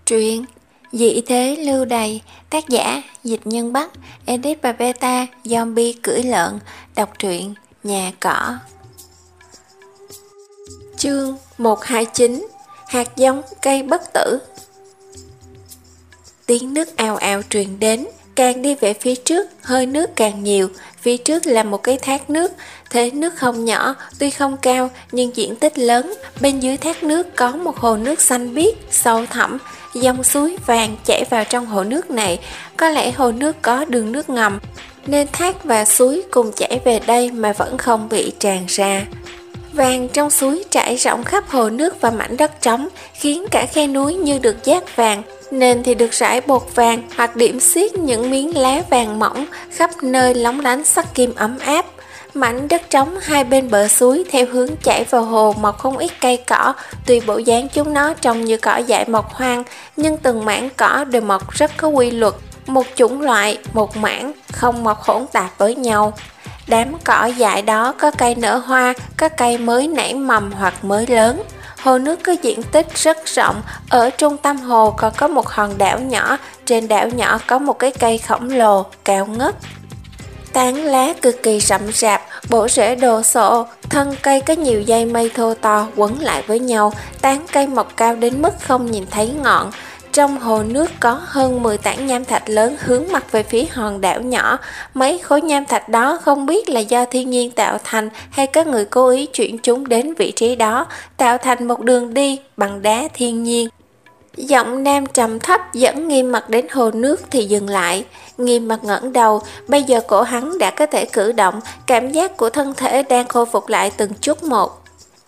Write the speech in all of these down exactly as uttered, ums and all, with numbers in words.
Truyện Dị thế lưu đày, tác giả Dịch Nhân Bắc, edit và beta Zombie cưỡi lợn, đọc truyện Nhà Cỏ. Chương một hai chín. Hạt giống cây bất tử. Tiếng nước ào ào truyền đến, càng đi về phía trước, hơi nước càng nhiều. Phía trước là một cái thác nước, thế nước không nhỏ, tuy không cao nhưng diện tích lớn. Bên dưới thác nước có một hồ nước xanh biếc, sâu thẳm, dòng suối vàng chảy vào trong hồ nước này. Có lẽ hồ nước có đường nước ngầm, nên thác và suối cùng chảy về đây mà vẫn không bị tràn ra. Vàng trong suối trải rộng khắp hồ nước và mảnh đất trống, khiến cả khe núi như được dát vàng. Nền thì được rải bột vàng hoặc điểm xiết những miếng lá vàng mỏng, khắp nơi lóng lánh sắc kim ấm áp. Mảnh đất trống hai bên bờ suối theo hướng chảy vào hồ mọc không ít cây cỏ, tuy bộ dáng chúng nó trông như cỏ dại mọc hoang, nhưng từng mảng cỏ đều mọc rất có quy luật, một chủng loại, một mảng, không mọc hỗn tạp với nhau. Đám cỏ dại đó có cây nở hoa, có cây mới nảy mầm hoặc mới lớn. Hồ nước có diện tích rất rộng, ở trung tâm hồ còn có một hòn đảo nhỏ, trên đảo nhỏ có một cái cây khổng lồ, cao ngất. Tán lá cực kỳ rậm rạp, bổ rễ đồ sộ, thân cây có nhiều dây mây thô to quấn lại với nhau, tán cây mọc cao đến mức không nhìn thấy ngọn. Trong hồ nước có hơn mười tảng nham thạch lớn hướng mặt về phía hòn đảo nhỏ. Mấy khối nham thạch đó không biết là do thiên nhiên tạo thành hay có người cố ý chuyển chúng đến vị trí đó, tạo thành một đường đi bằng đá thiên nhiên. Giọng nam trầm thấp dẫn Nghiêm Mặc đến hồ nước thì dừng lại. Nghiêm Mặc ngẩng đầu, bây giờ cổ hắn đã có thể cử động, cảm giác của thân thể đang khôi phục lại từng chút một.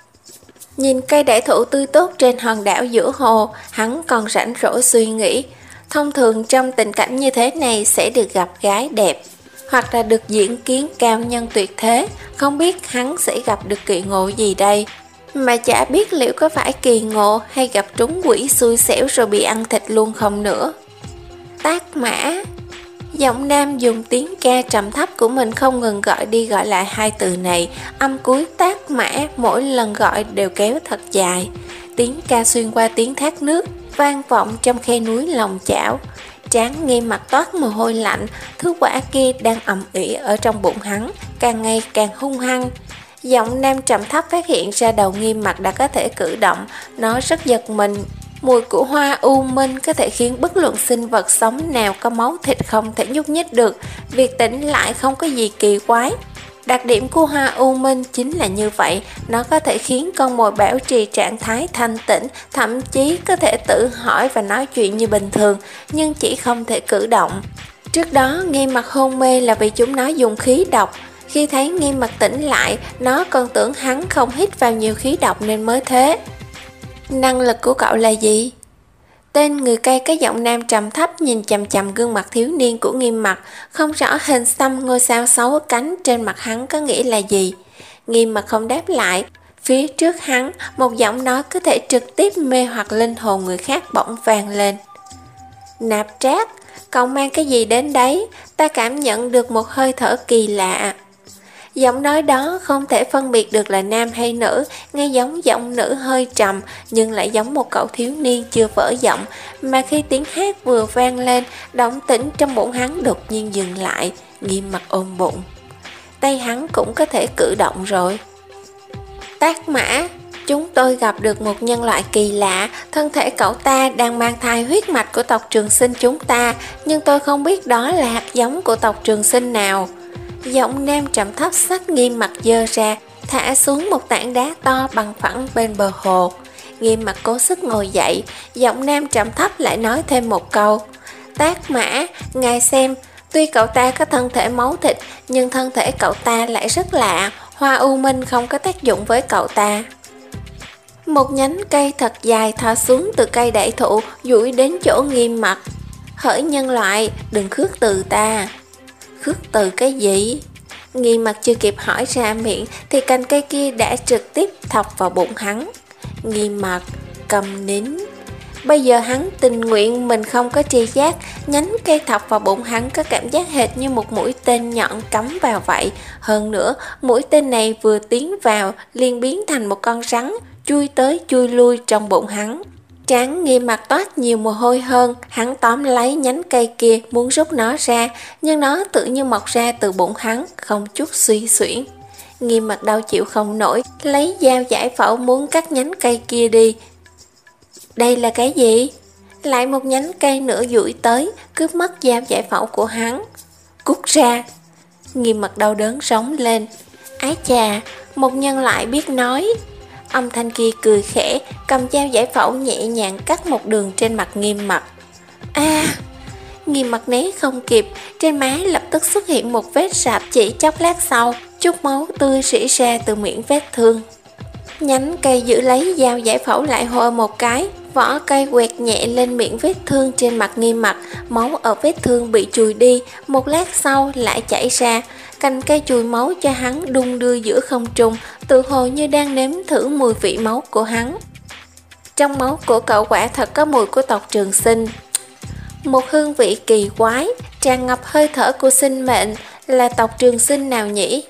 Nhìn cây đại thụ tươi tốt trên hòn đảo giữa hồ, hắn còn rảnh rỗi suy nghĩ. Thông thường trong tình cảnh như thế này sẽ được gặp gái đẹp, hoặc là được diễn kiến cao nhân tuyệt thế. Không biết hắn sẽ gặp được kỳ ngộ gì đây, mà chả biết liệu có phải kỳ ngộ hay gặp trúng quỷ xui xẻo rồi bị ăn thịt luôn không nữa. Tác mã. Giọng nam dùng tiếng ca trầm thấp của mình không ngừng gọi đi gọi lại hai từ này, âm cuối tác mã mỗi lần gọi đều kéo thật dài. Tiếng ca xuyên qua tiếng thác nước, vang vọng trong khe núi lòng chảo. Trán Nghiêm Mặc toát mồ hôi lạnh, thứ quả kia đang ầm ĩ ở trong bụng hắn, càng ngày càng hung hăng. Giọng nam trầm thấp phát hiện ra đầu Nghiêm Mặc đã có thể cử động, nó rất giật mình. Mùi của hoa u minh có thể khiến bất luận sinh vật sống nào có máu thịt không thể nhúc nhích được. Việc tỉnh lại không có gì kỳ quái. Đặc điểm của hoa u minh chính là như vậy, nó có thể khiến con mồi bảo trì trạng thái thanh tĩnh, thậm chí có thể tự hỏi và nói chuyện như bình thường, nhưng chỉ không thể cử động. Trước đó Nghiêm Mặc hôn mê là vì chúng nó dùng khí độc. Khi thấy Nghiêm Mặc tỉnh lại, nó còn tưởng hắn không hít vào nhiều khí độc nên mới thế. Năng lực của cậu là gì? Tên người cây có giọng nam trầm thấp nhìn chằm chằm gương mặt thiếu niên của Nghiêm Mặc, không rõ hình xăm ngôi sao sáu cánh trên mặt hắn có nghĩa là gì. Nghiêm Mặc không đáp lại. Phía trước hắn, một giọng nói có thể trực tiếp mê hoặc linh hồn người khác bỗng vang lên. Nạp Trác, cậu mang cái gì đến đấy? Ta cảm nhận được một hơi thở kỳ lạ. Giọng nói đó không thể phân biệt được là nam hay nữ, nghe giống giọng nữ hơi trầm nhưng lại giống một cậu thiếu niên chưa vỡ giọng. Mà khi tiếng hát vừa vang lên, động tĩnh trong bụng hắn đột nhiên dừng lại. Nghiêm Mặc ôm bụng, tay hắn cũng có thể cử động rồi. Tác mã, chúng tôi gặp được một nhân loại kỳ lạ, thân thể cậu ta đang mang thai huyết mạch của tộc Trường Sinh chúng ta, nhưng tôi không biết đó là hạt giống của tộc Trường Sinh nào. Giọng nam trầm thấp sắc Nghiêm Mặc giơ ra, thả xuống một tảng đá to bằng phẳng bên bờ hồ. Nghiêm Mặc cố sức ngồi dậy, giọng nam trầm thấp lại nói thêm một câu. Tác mã, ngài xem, tuy cậu ta có thân thể máu thịt, nhưng thân thể cậu ta lại rất lạ, hoa u minh không có tác dụng với cậu ta. Một nhánh cây thật dài thò xuống từ cây đại thụ, duỗi đến chỗ Nghiêm Mặc. Hỡi nhân loại, đừng khước từ ta. Khước từ cái gì? Nghiêm Mặc chưa kịp hỏi ra miệng thì cành cây kia đã trực tiếp thọc vào bụng hắn. Nghiêm Mặc cầm nín. Bây giờ hắn tình nguyện mình không có tri giác. Nhánh cây thọc vào bụng hắn có cảm giác hệt như một mũi tên nhọn cắm vào vậy. Hơn nữa, mũi tên này vừa tiến vào liền biến thành một con rắn, chui tới chui lui trong bụng hắn. Trán Nghiêm Mặt toát nhiều mồ hôi hơn, hắn tóm lấy nhánh cây kia muốn rút nó ra, nhưng nó tự như mọc ra từ bụng hắn, không chút suy xuyển. Nghiêm Mặt đau chịu không nổi, lấy dao giải phẫu muốn cắt nhánh cây kia đi. Đây là cái gì? Lại một nhánh cây nữa duỗi tới, cướp mất dao giải phẫu của hắn. Cút ra! Nghiêm Mặt đau đớn rống lên. Ái chà, một nhân loại biết nói. Âm thanh kia cười khẽ, cầm dao giải phẫu nhẹ nhàng cắt một đường trên mặt Nghiêm Mặt. A! À, Nghiêm Mặt né không kịp, trên má lập tức xuất hiện một vết sạp, chỉ chốc lát sau, chút máu tươi rỉ ra từ miệng vết thương. Nhánh cây giữ lấy dao giải phẫu lại hô một cái, vỏ cây quẹt nhẹ lên miệng vết thương trên mặt Nghiêm Mặt, máu ở vết thương bị chùi đi, một lát sau lại chảy ra. Cành cây chùi máu cho hắn đung đưa giữa không trung, tự hồ như đang nếm thử mùi vị máu của hắn. Trong máu của cậu quả thật có mùi của tộc Trường Sinh. Một hương vị kỳ quái, tràn ngập hơi thở của sinh mệnh, là tộc Trường Sinh nào nhỉ?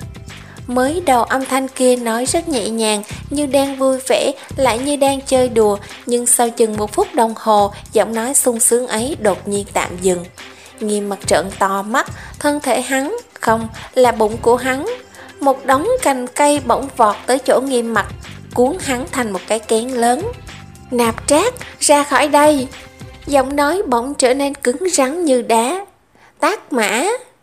Mới đầu âm thanh kia nói rất nhẹ nhàng, như đang vui vẻ, lại như đang chơi đùa, nhưng sau chừng một phút đồng hồ, giọng nói sung sướng ấy đột nhiên tạm dừng. Nghiêm Mặt trợn to mắt, thân thể hắn, không, là bụng của hắn. Một đống cành cây bỗng vọt tới chỗ Nghiêm Mặt, cuốn hắn thành một cái kén lớn. Nạp Trác, ra khỏi đây! Giọng nói bỗng trở nên cứng rắn như đá. Tác Mã,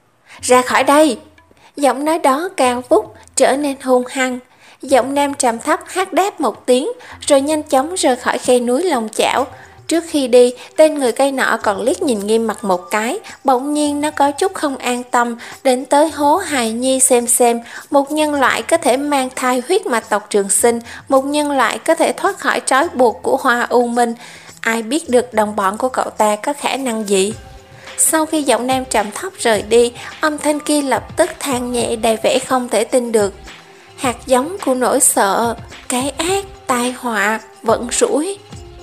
ra khỏi đây! Giọng nói đó cao vút, trở nên hung hăng. Giọng nam trầm thấp hát đáp một tiếng, rồi nhanh chóng rời khỏi khe núi Long Chảo. Trước khi đi, tên người cây nọ còn liếc nhìn Nghiêm Mặt một cái, bỗng nhiên nó có chút không an tâm, đến tới hố hài nhi xem xem, một nhân loại có thể mang thai huyết mạch tộc Trường Sinh, một nhân loại có thể thoát khỏi trói buộc của Hoa U Minh. Ai biết được đồng bọn của cậu ta có khả năng gì? Sau khi giọng nam trầm thấp rời đi, âm thanh kia lập tức than nhẹ đầy vẻ không thể tin được. Hạt giống của nỗi sợ, cái ác, tai họa, vận rủi.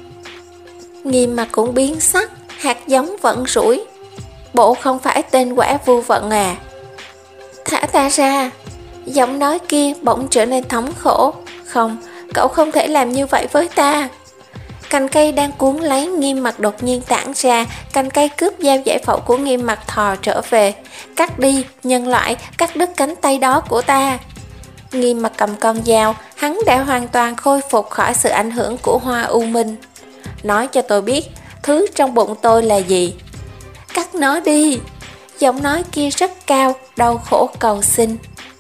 Nghiêm Mặt cũng biến sắc, hạt giống vận rủi. Bộ không phải tên quả vu vận à? Thả ta ra! Giọng nói kia bỗng trở nên thống khổ. Không, cậu không thể làm như vậy với ta. Cành cây đang cuốn lấy Nghiêm Mặt đột nhiên tản ra, cành cây cướp dao giải phẫu của Nghiêm Mặt thò trở về. Cắt đi, nhân loại, cắt đứt cánh tay đó của ta. Nghiêm Mặt cầm con dao, hắn đã hoàn toàn khôi phục khỏi sự ảnh hưởng của Hoa U Minh. Nói cho tôi biết, thứ trong bụng tôi là gì? Cắt nó đi! Giọng nói kia rất cao, đau khổ cầu xin.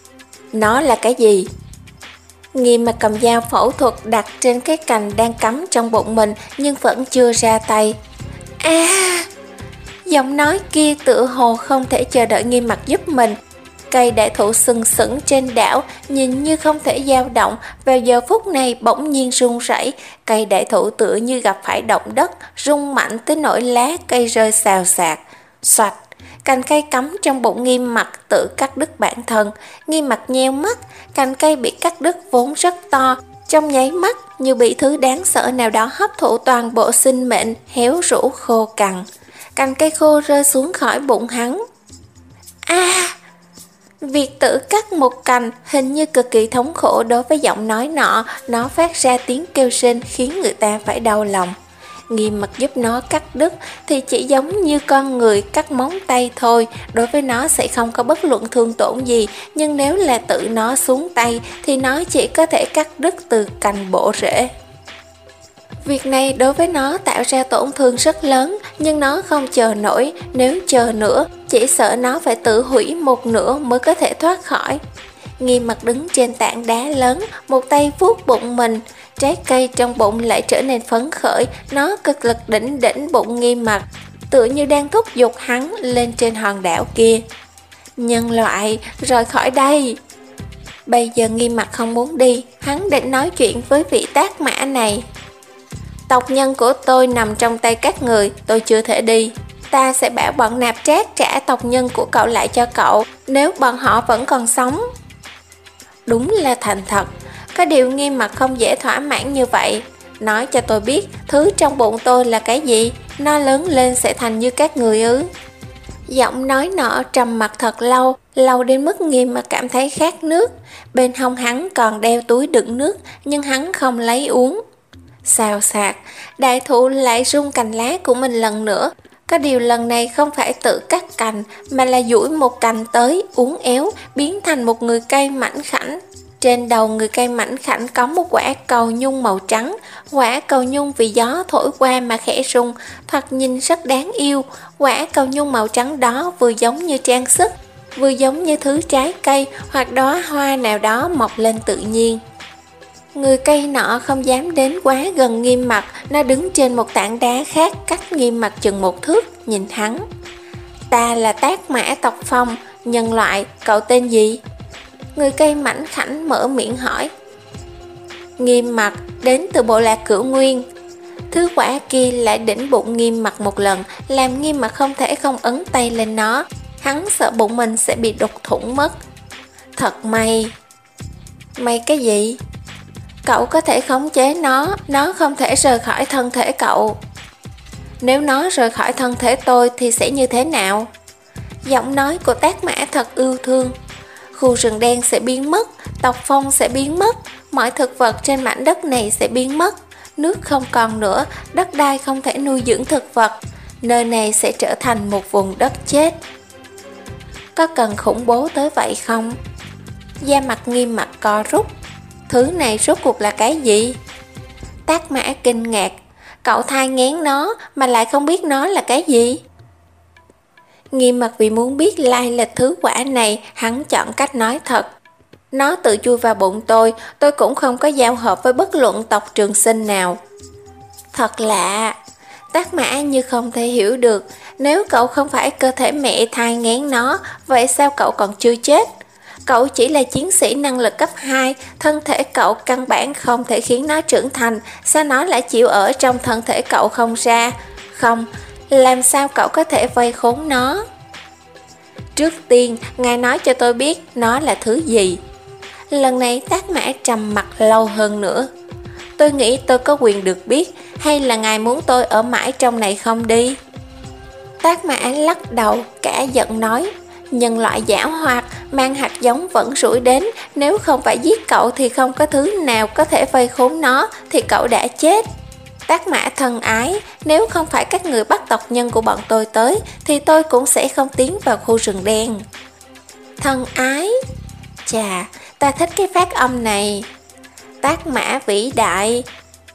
Nó là cái gì? Nghiêm Mặt cầm dao phẫu thuật đặt trên cái cành đang cắm trong bụng mình, nhưng vẫn chưa ra tay. A! À, giọng nói kia tựa hồ không thể chờ đợi Nghiêm Mặt giúp mình. Cây đại thụ sừng sững trên đảo, nhìn như không thể dao động, vào giờ phút này bỗng nhiên rung rẩy. Cây đại thụ tựa như gặp phải động đất, rung mạnh tới nỗi lá cây rơi xào xạc. Xoạch! Cành cây cắm trong bụng Nghiêm Mặt tự cắt đứt bản thân. Nghiêm Mặt nheo mắt, cành cây bị cắt đứt vốn rất to, trong nháy mắt như bị thứ đáng sợ nào đó hấp thụ toàn bộ sinh mệnh, héo rũ khô cằn. Cành cây khô rơi xuống khỏi bụng hắn. A! À, việc tự cắt một cành hình như cực kỳ thống khổ đối với giọng nói nọ, nó phát ra tiếng kêu rên khiến người ta phải đau lòng. Nghiêm Mặt giúp nó cắt đứt thì chỉ giống như con người cắt móng tay thôi, đối với nó sẽ không có bất luận thương tổn gì, nhưng nếu là tự nó xuống tay thì nó chỉ có thể cắt đứt từ cành bộ rễ. Việc này đối với nó tạo ra tổn thương rất lớn, nhưng nó không chờ nổi, nếu chờ nữa, chỉ sợ nó phải tự hủy một nửa mới có thể thoát khỏi. Nghiêm Mặt đứng trên tảng đá lớn, một tay vuốt bụng mình, trái cây trong bụng lại trở nên phấn khởi, nó cực lực đỉnh đỉnh bụng Nghiêm Mặt, tựa như đang thúc giục hắn lên trên hòn đảo kia. Nhân loại, rời khỏi đây! Bây giờ Nghiêm Mặt không muốn đi, hắn định nói chuyện với vị Tác Mã này. Tộc nhân của tôi nằm trong tay các người, tôi chưa thể đi. Ta sẽ bảo bọn Nạp Trác trả tộc nhân của cậu lại cho cậu, nếu bọn họ vẫn còn sống. Đúng là thành thật, có điều Nghiêm Mặt không dễ thỏa mãn như vậy. Nói cho tôi biết, thứ trong bụng tôi là cái gì? Nó lớn lên sẽ thành như các người ư? Giọng nói nọ trầm mặc thật lâu, lâu đến mức Nghiêm Mặt cảm thấy khát nước. Bên hông hắn còn đeo túi đựng nước, nhưng hắn không lấy uống. Xào xạc, đại thụ lại rung cành lá của mình lần nữa. Có điều lần này không phải tự cắt cành, mà là duỗi một cành tới, uốn éo, biến thành một người cây mảnh khảnh. Trên đầu người cây mảnh khảnh có một quả cầu nhung màu trắng. Quả cầu nhung vì gió thổi qua mà khẽ rung, thoạt nhìn rất đáng yêu. Quả cầu nhung màu trắng đó vừa giống như trang sức, vừa giống như thứ trái cây hoặc đóa hoa nào đó mọc lên tự nhiên. Người cây nọ không dám đến quá gần Nghiêm Mặc, nó đứng trên một tảng đá khác cách Nghiêm Mặc chừng một thước, nhìn hắn. Ta là Tác Mã tộc Phong, nhân loại, cậu tên gì? Người cây mảnh khảnh mở miệng hỏi. Nghiêm Mặc, đến từ bộ lạc Cửu Nguyên. Thứ quả kia lại đỉnh bụng Nghiêm Mặc một lần, làm Nghiêm Mặc không thể không ấn tay lên nó. Hắn sợ bụng mình sẽ bị đục thủng mất. Thật may. May cái gì? Cậu có thể khống chế nó, nó không thể rời khỏi thân thể cậu. Nếu nó rời khỏi thân thể tôi thì sẽ như thế nào? Giọng nói của Tác Mã thật yêu thương. Khu rừng đen sẽ biến mất, tộc Phong sẽ biến mất, mọi thực vật trên mảnh đất này sẽ biến mất. Nước không còn nữa, đất đai không thể nuôi dưỡng thực vật. Nơi này sẽ trở thành một vùng đất chết. Có cần khủng bố tới vậy không? Da mặt Nghiêm Mặc co rút. Thứ này rốt cuộc là cái gì? Tác Mã kinh ngạc. Cậu thai nghén nó mà lại không biết nó là cái gì? Nghiêm Mặc vì muốn biết lai lịch thứ quả này, hắn chọn cách nói thật. Nó tự chui vào bụng tôi, tôi cũng không có giao hợp với bất luận tộc Trường Sinh nào. Thật lạ. Tác Mã như không thể hiểu được. Nếu cậu không phải cơ thể mẹ thai nghén nó, vậy sao cậu còn chưa chết? Cậu chỉ là chiến sĩ năng lực cấp hai, thân thể cậu căn bản không thể khiến nó trưởng thành, sao nó lại chịu ở trong thân thể cậu không ra? Không, làm sao cậu có thể vây khốn nó? Trước tiên, ngài nói cho tôi biết nó là thứ gì. Lần này Tác Mã trầm mặc lâu hơn nữa. Tôi nghĩ tôi có quyền được biết, hay là ngài muốn tôi ở mãi trong này không đi? Tác Mã lắc đầu, cả giận nói. Nhân loại giảo hoạt, mang hạt giống vẫn rủi đến, nếu không phải giết cậu thì không có thứ nào có thể vây khốn nó, thì cậu đã chết. Tác Mã thân ái, nếu không phải các người bắt tộc nhân của bọn tôi tới, thì tôi cũng sẽ không tiến vào khu rừng đen. Thân ái? Chà, ta thích cái phát âm này. Tác Mã vĩ đại.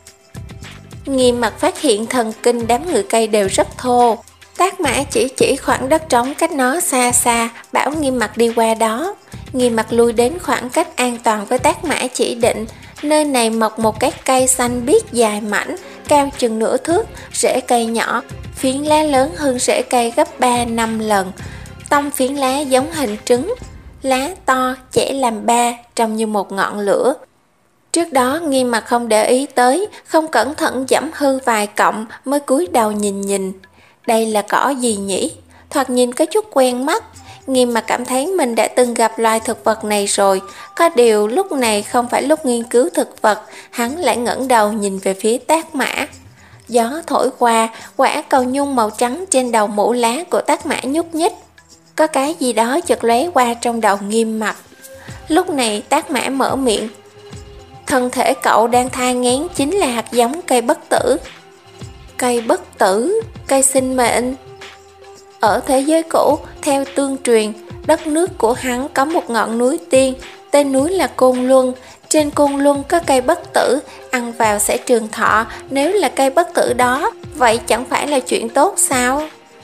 Nghiêm Mặc phát hiện thần kinh đám người cây đều rất thô. Tác Mã chỉ chỉ khoảng đất trống cách nó xa xa, bảo Nghiêm Mặc đi qua đó. Nghiêm Mặc lui đến khoảng cách an toàn với Tác Mã chỉ định. Nơi này mọc một cái cây xanh biếc dài mảnh, cao chừng nửa thước, rễ cây nhỏ, phiến lá lớn hơn rễ cây gấp ba năm lần. Tông phiến lá giống hình trứng, lá to, chẻ làm ba, trông như một ngọn lửa. Trước đó Nghiêm Mặc không để ý tới, không cẩn thận giẫm hư vài cọng mới cúi đầu nhìn nhìn. Đây là cỏ gì nhỉ? Thoạt nhìn có chút quen mắt. Nghiêm Mặc cảm thấy mình đã từng gặp loài thực vật này rồi. Có điều lúc này không phải lúc nghiên cứu thực vật. Hắn lại ngẩng đầu nhìn về phía Tác Mã. Gió thổi qua, quả cầu nhung màu trắng trên đầu mũ lá của Tác Mã nhúc nhích. Có cái gì đó chợt lóe qua trong đầu Nghiêm Mặc. Lúc này Tác Mã mở miệng. Thân thể cậu đang thai nghén chính là hạt giống cây bất tử. Cây bất tử, cây sinh mệnh. Ở thế giới cũ, theo tương truyền, đất nước của hắn có một ngọn núi tiên, tên núi là Côn Luân. Trên Côn Luân có cây bất tử, ăn vào sẽ trường thọ. Nếu là cây bất tử đó, vậy chẳng phải là chuyện tốt sao?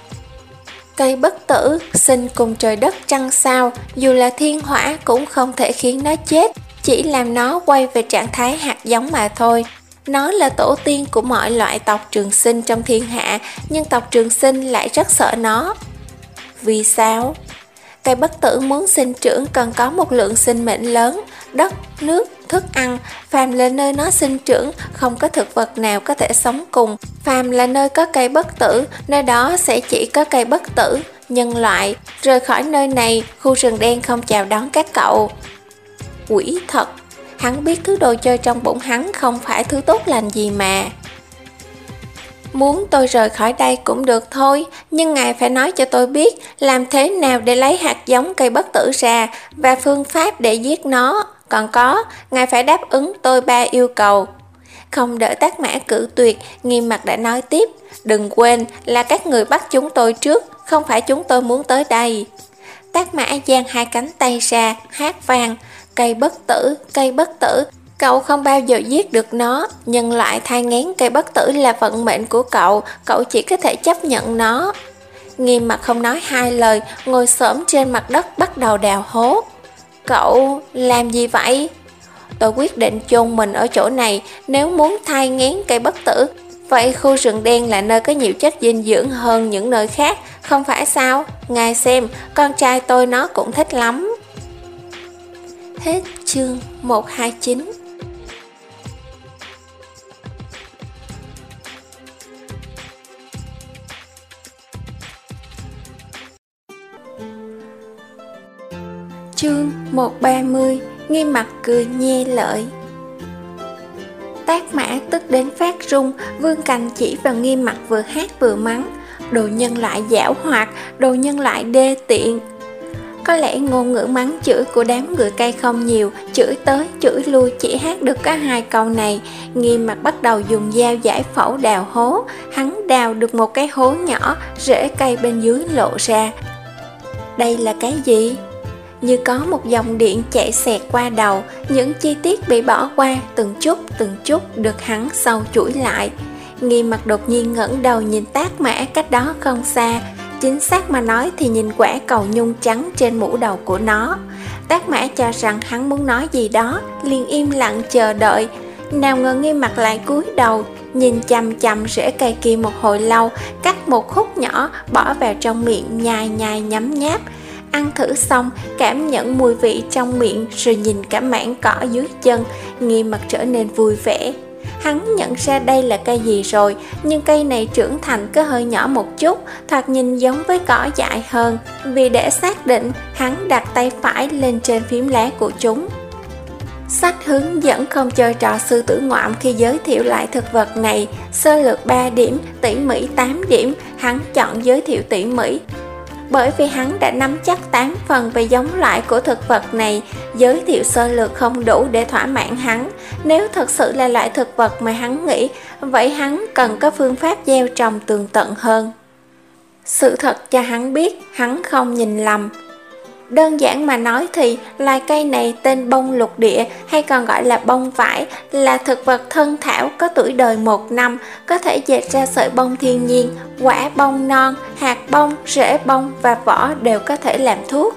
Cây bất tử sinh cùng trời đất trăng sao, dù là thiên hỏa cũng không thể khiến nó chết, chỉ làm nó quay về trạng thái hạt giống mà thôi. Nó là tổ tiên của mọi loại tộc Trường Sinh trong thiên hạ, nhưng tộc Trường Sinh lại rất sợ nó. Vì sao? Cây bất tử muốn sinh trưởng cần có một lượng sinh mệnh lớn, đất, nước, thức ăn. Phàm là nơi nó sinh trưởng, không có thực vật nào có thể sống cùng. Phàm là nơi có cây bất tử, nơi đó sẽ chỉ có cây bất tử. Nhân loại, rời khỏi nơi này, khu rừng đen không chào đón các cậu. Quỷ thật! Hắn biết thứ đồ chơi trong bụng hắn không phải thứ tốt lành gì mà. Muốn tôi rời khỏi đây cũng được thôi, nhưng ngài phải nói cho tôi biết làm thế nào để lấy hạt giống cây bất tử ra và phương pháp để giết nó. Còn có, ngài phải đáp ứng tôi ba yêu cầu. Không đợi Tác Mã cự tuyệt, Nghiêm Mặt đã nói tiếp, đừng quên là các người bắt chúng tôi trước, không phải chúng tôi muốn tới đây. Tác Mã giang hai cánh tay ra, hát vang, cây bất tử, cây bất tử, cậu không bao giờ giết được nó, nhân loại thai nghén cây bất tử là vận mệnh của cậu, cậu chỉ có thể chấp nhận nó. Nghiêm Mặt không nói hai lời, ngồi xổm trên mặt đất bắt đầu đào hố. Cậu làm gì vậy? Tôi quyết định chôn mình ở chỗ này, nếu muốn thai nghén cây bất tử, vậy khu rừng đen là nơi có nhiều chất dinh dưỡng hơn những nơi khác, không phải sao? Ngài xem, con trai tôi nó cũng thích lắm. Hết chương một trăm hai mươi chín. Chương một trăm ba mươi. Nghiêm Mặt cười nhe lợi. Tác Mã tức đến phát run, vươn cành chỉ vào Nghiêm Mặt vừa hát vừa mắng, đồ nhân loại giảo hoạt, đồ nhân loại đê tiện. Có lẽ ngôn ngữ mắng chửi của đám người cây không nhiều, chửi tới chửi lui chỉ hát được có hai câu này. Nghiêm Mặt bắt đầu dùng dao giải phẫu đào hố. Hắn đào được một cái hố nhỏ, rễ cây bên dưới lộ ra. Đây là cái gì? Như có một dòng điện chạy xẹt qua đầu, những chi tiết bị bỏ qua từng chút từng chút được hắn sâu chuỗi lại. Nghiêm Mặt đột nhiên ngẩng đầu nhìn Tác Mã cách đó không xa, chính xác mà nói thì nhìn quả cầu nhung trắng trên mũ đầu của nó. Tác Mã cho rằng hắn muốn nói gì đó, liền im lặng chờ đợi. Nào ngờ Nghiêm Mặt lại cúi đầu, nhìn chằm chằm rễ cây kia một hồi lâu, cắt một khúc nhỏ bỏ vào trong miệng nhai nhai nhấm nháp. Ăn thử xong, cảm nhận mùi vị trong miệng rồi nhìn cả mảng cỏ dưới chân, Nghiêm Mặt trở nên vui vẻ. Hắn nhận ra đây là cây gì rồi, nhưng cây này trưởng thành có hơi nhỏ một chút, thoạt nhìn giống với cỏ dại hơn. Vì để xác định, hắn đặt tay phải lên trên phím lá của chúng. Sách hướng dẫn không chơi trò sư tử ngoạm khi giới thiệu lại thực vật này. Sơ lược ba điểm, tỉ mỉ tám điểm, hắn chọn giới thiệu tỉ mỉ. Bởi vì hắn đã nắm chắc tám phần về giống loại của thực vật này, giới thiệu sơ lược không đủ để thỏa mãn hắn. Nếu thật sự là loại thực vật mà hắn nghĩ, vậy hắn cần có phương pháp gieo trồng tường tận hơn. Sự thật cho hắn biết, hắn không nhìn lầm. Đơn giản mà nói thì, loài cây này tên bông lục địa hay còn gọi là bông vải, là thực vật thân thảo có tuổi đời một năm, có thể dệt ra sợi bông thiên nhiên, quả bông non, hạt bông, rễ bông và vỏ đều có thể làm thuốc.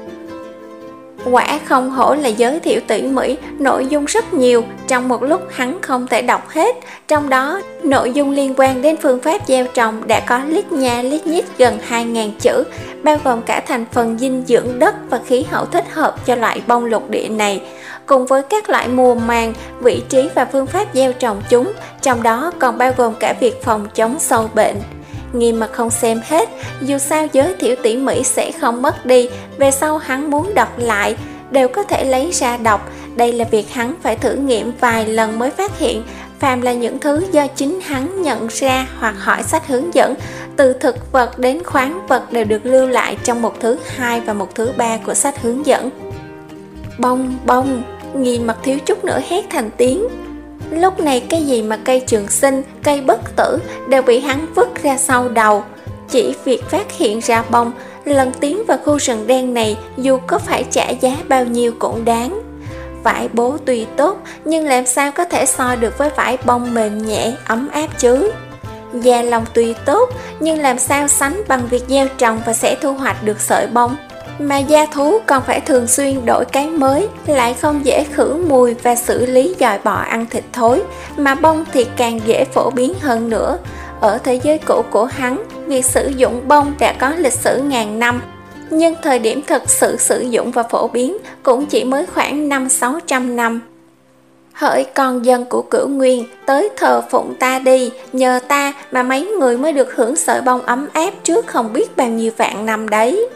Quả không hổ là giới thiệu tỉ mỉ, nội dung rất nhiều, trong một lúc hắn không thể đọc hết. Trong đó, nội dung liên quan đến phương pháp gieo trồng đã có lít nha lít nhít gần hai nghìn chữ, bao gồm cả thành phần dinh dưỡng đất và khí hậu thích hợp cho loại bông lục địa này, cùng với các loại mùa màng, vị trí và phương pháp gieo trồng chúng, trong đó còn bao gồm cả việc phòng chống sâu bệnh. Nghiêm Mặt không xem hết, dù sao giới thiệu tỉ mỉ sẽ không mất đi, về sau hắn muốn đọc lại, đều có thể lấy ra đọc. Đây là việc hắn phải thử nghiệm vài lần mới phát hiện, phàm là những thứ do chính hắn nhận ra hoặc hỏi sách hướng dẫn, từ thực vật đến khoáng vật đều được lưu lại trong một thứ hai và một thứ ba của sách hướng dẫn. Bông, bông, Nghiêm Mặt thiếu chút nữa hét thành tiếng. Lúc này cái gì mà cây trường sinh, cây bất tử đều bị hắn vứt ra sau đầu. Chỉ việc phát hiện ra bông, lần tiến vào khu rừng đen này dù có phải trả giá bao nhiêu cũng đáng. Vải bố tuy tốt, nhưng làm sao có thể so được với vải bông mềm nhẹ, ấm áp chứ. Da lông tuy tốt, nhưng làm sao sánh bằng việc gieo trồng và sẽ thu hoạch được sợi bông. Mà da thú còn phải thường xuyên đổi cái mới, lại không dễ khử mùi và xử lý dòi bọ ăn thịt thối, mà bông thì càng dễ phổ biến hơn nữa. Ở thế giới cũ của hắn, việc sử dụng bông đã có lịch sử ngàn năm, nhưng thời điểm thực sự sử dụng và phổ biến cũng chỉ mới khoảng năm sáu trăm năm. Hỡi con dân của Cửu Nguyên, tới thờ phụng ta đi, nhờ ta mà mấy người mới được hưởng sợi bông ấm áp trước không biết bao nhiêu vạn năm đấy.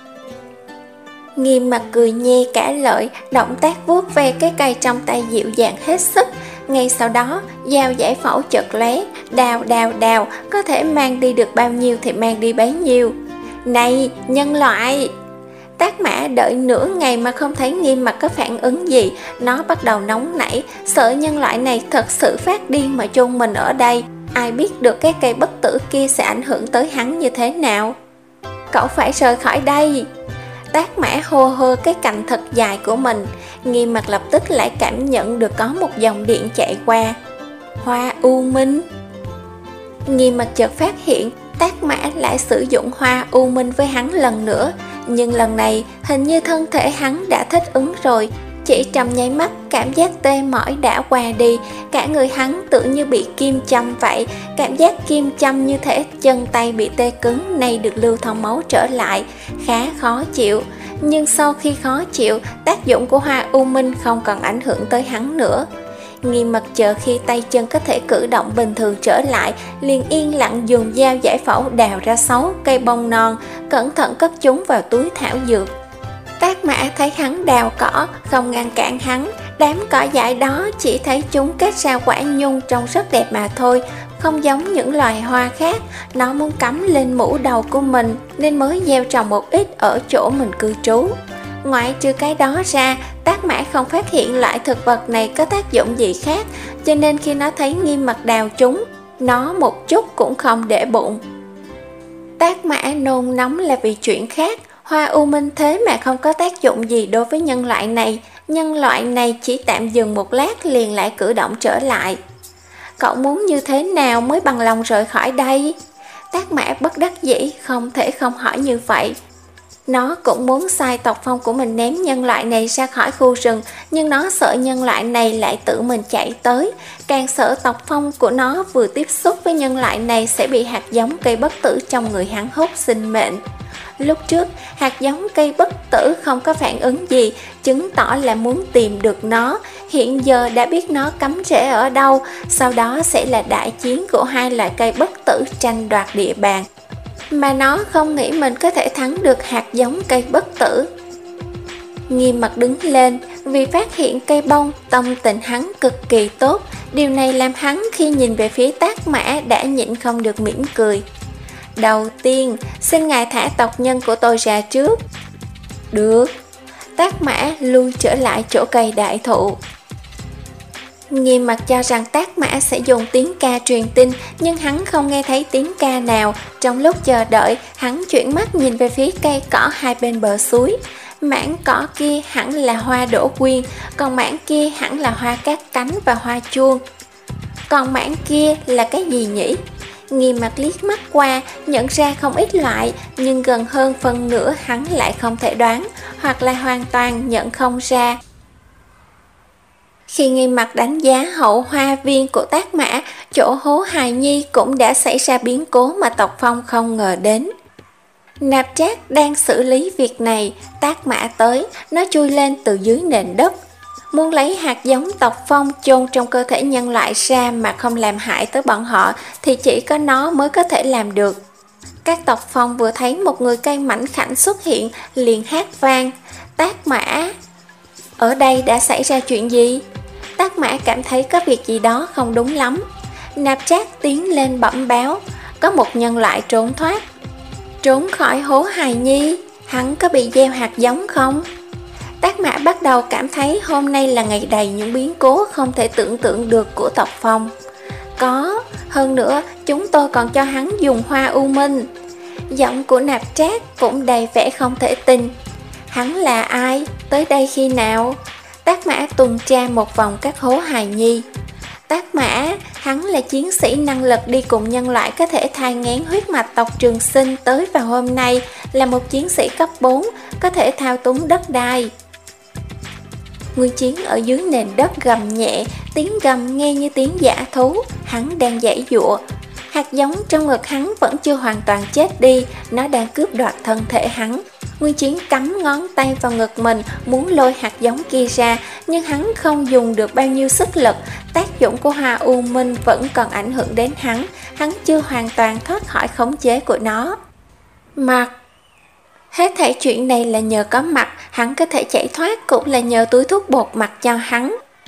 Nghiêm Mặt cười nhe cả lợi, động tác vuốt ve cái cây trong tay dịu dàng hết sức. Ngay sau đó, dao giải phẫu chợt lóe, đào đào đào, có thể mang đi được bao nhiêu thì mang đi bấy nhiêu. Này, nhân loại! Tác Mã đợi nửa ngày mà không thấy Nghiêm Mặc có phản ứng gì. Nó bắt đầu nóng nảy, sợ nhân loại này thật sự phát điên mà chôn mình ở đây. Ai biết được cái cây bất tử kia sẽ ảnh hưởng tới hắn như thế nào. Cậu phải rời khỏi đây. Tác Mã hô hô cái cành thật dài của mình. Nghiêm Mặc lập tức lại cảm nhận được có một dòng điện chạy qua. Hoa U Minh. Nghiêm Mặc chợt phát hiện Tác Mã lại sử dụng hoa U Minh với hắn lần nữa. Nhưng lần này hình như thân thể hắn đã thích ứng rồi. Chỉ trong nháy mắt, cảm giác tê mỏi đã qua đi. Cả người hắn tự như bị kim châm vậy. Cảm giác kim châm như thể chân tay bị tê cứng, nay được lưu thông máu trở lại, khá khó chịu. Nhưng sau khi khó chịu, tác dụng của hoa U Minh không còn ảnh hưởng tới hắn nữa. Nghiêm Mặc chờ khi tay chân có thể cử động bình thường trở lại, liền yên lặng dùng dao giải phẫu đào ra sáu cây bông non, cẩn thận cất chúng vào túi thảo dược. Tác Mã thấy hắn đào cỏ, không ngăn cản hắn. Đám cỏ dại đó chỉ thấy chúng kết ra quả nhung trông rất đẹp mà thôi, không giống những loài hoa khác. Nó muốn cắm lên mũ đầu của mình nên mới gieo trồng một ít ở chỗ mình cư trú. Ngoại trừ cái đó ra, Tác Mã không phát hiện loại thực vật này có tác dụng gì khác, cho nên khi nó thấy Nghiêm Mặc đào chúng, nó một chút cũng không để bụng. Tác Mã nôn nóng là vì chuyện khác. Hoa U Minh thế mà không có tác dụng gì đối với nhân loại này. Nhân loại này chỉ tạm dừng một lát liền lại cử động trở lại. Cậu muốn như thế nào mới bằng lòng rời khỏi đây? Tác Mã bất đắc dĩ, không thể không hỏi như vậy. Nó cũng muốn sai tộc phong của mình ném nhân loại này ra khỏi khu rừng, nhưng nó sợ nhân loại này lại tự mình chạy tới. Càng sợ tộc phong của nó vừa tiếp xúc với nhân loại này sẽ bị hạt giống cây bất tử trong người hắn hút sinh mệnh. Lúc trước, hạt giống cây bất tử không có phản ứng gì, chứng tỏ là muốn tìm được nó. Hiện giờ đã biết nó cắm rễ ở đâu, sau đó sẽ là đại chiến của hai loại cây bất tử tranh đoạt địa bàn. Mà nó không nghĩ mình có thể thắng được hạt giống cây bất tử. Nghiêm Mặc đứng lên, vì phát hiện cây bông, tâm tình hắn cực kỳ tốt. Điều này làm hắn khi nhìn về phía Tác Mã đã nhịn không được mỉm cười. Đầu tiên, xin ngài thả tộc nhân của tôi ra trước. Được. Tác Mã lui trở lại chỗ cây đại thụ. Nghiêm Mặc cho rằng Tác Mã sẽ dùng tiếng ca truyền tin, nhưng hắn không nghe thấy tiếng ca nào. Trong lúc chờ đợi, hắn chuyển mắt nhìn về phía cây cỏ hai bên bờ suối. Mảng cỏ kia hẳn là hoa đỗ quyên, còn mảng kia hẳn là hoa cát cánh và hoa chuông. Còn mảng kia là cái gì nhỉ? Nghiêm Mặc liếc mắt qua, nhận ra không ít loại, nhưng gần hơn phần nửa hắn lại không thể đoán, hoặc là hoàn toàn nhận không ra. Khi Nghiêm Mặc đánh giá hậu hoa viên của Tác Mã, chỗ hố hài nhi cũng đã xảy ra biến cố mà tộc phong không ngờ đến. Nạp Trác đang xử lý việc này, Tác Mã tới, nó chui lên từ dưới nền đất. Muốn lấy hạt giống tộc phong chôn trong cơ thể nhân loại ra mà không làm hại tới bọn họ thì chỉ có nó mới có thể làm được. Các tộc phong vừa thấy một người cây mảnh khảnh xuất hiện liền hát vang. Tác Mã! Ở đây đã xảy ra chuyện gì? Tác Mã cảm thấy có việc gì đó không đúng lắm. Nạp Trác tiến lên bẩm báo, có một nhân loại trốn thoát. Trốn khỏi hố hài nhi, hắn có bị gieo hạt giống không? Tác Mã bắt đầu cảm thấy hôm nay là ngày đầy những biến cố không thể tưởng tượng được của tộc phong. Có, hơn nữa chúng tôi còn cho hắn dùng hoa U Minh. Giọng của Nạp Trác cũng đầy vẻ không thể tin. Hắn là ai? Tới đây khi nào? Tác Mã tuần tra một vòng các hố hài nhi. Tác Mã, hắn là chiến sĩ năng lực đi cùng nhân loại có thể thai nghén huyết mạch tộc Trường Sinh tới vào hôm nay, là một chiến sĩ cấp bốn, có thể thao túng đất đai. Nguyên Chiến ở dưới nền đất gầm nhẹ, tiếng gầm nghe như tiếng dã thú, hắn đang giãy giụa. Hạt giống trong ngực hắn vẫn chưa hoàn toàn chết đi, nó đang cướp đoạt thân thể hắn. Nguyên Chiến cắm ngón tay vào ngực mình, muốn lôi hạt giống kia ra, nhưng hắn không dùng được bao nhiêu sức lực. Tác dụng của hoa U Minh vẫn còn ảnh hưởng đến hắn, hắn chưa hoàn toàn thoát khỏi khống chế của nó. Mặt Hết thảy chuyện này là nhờ có mặt, hắn có thể chạy thoát, cũng là nhờ túi thuốc bột mặt cho hắn.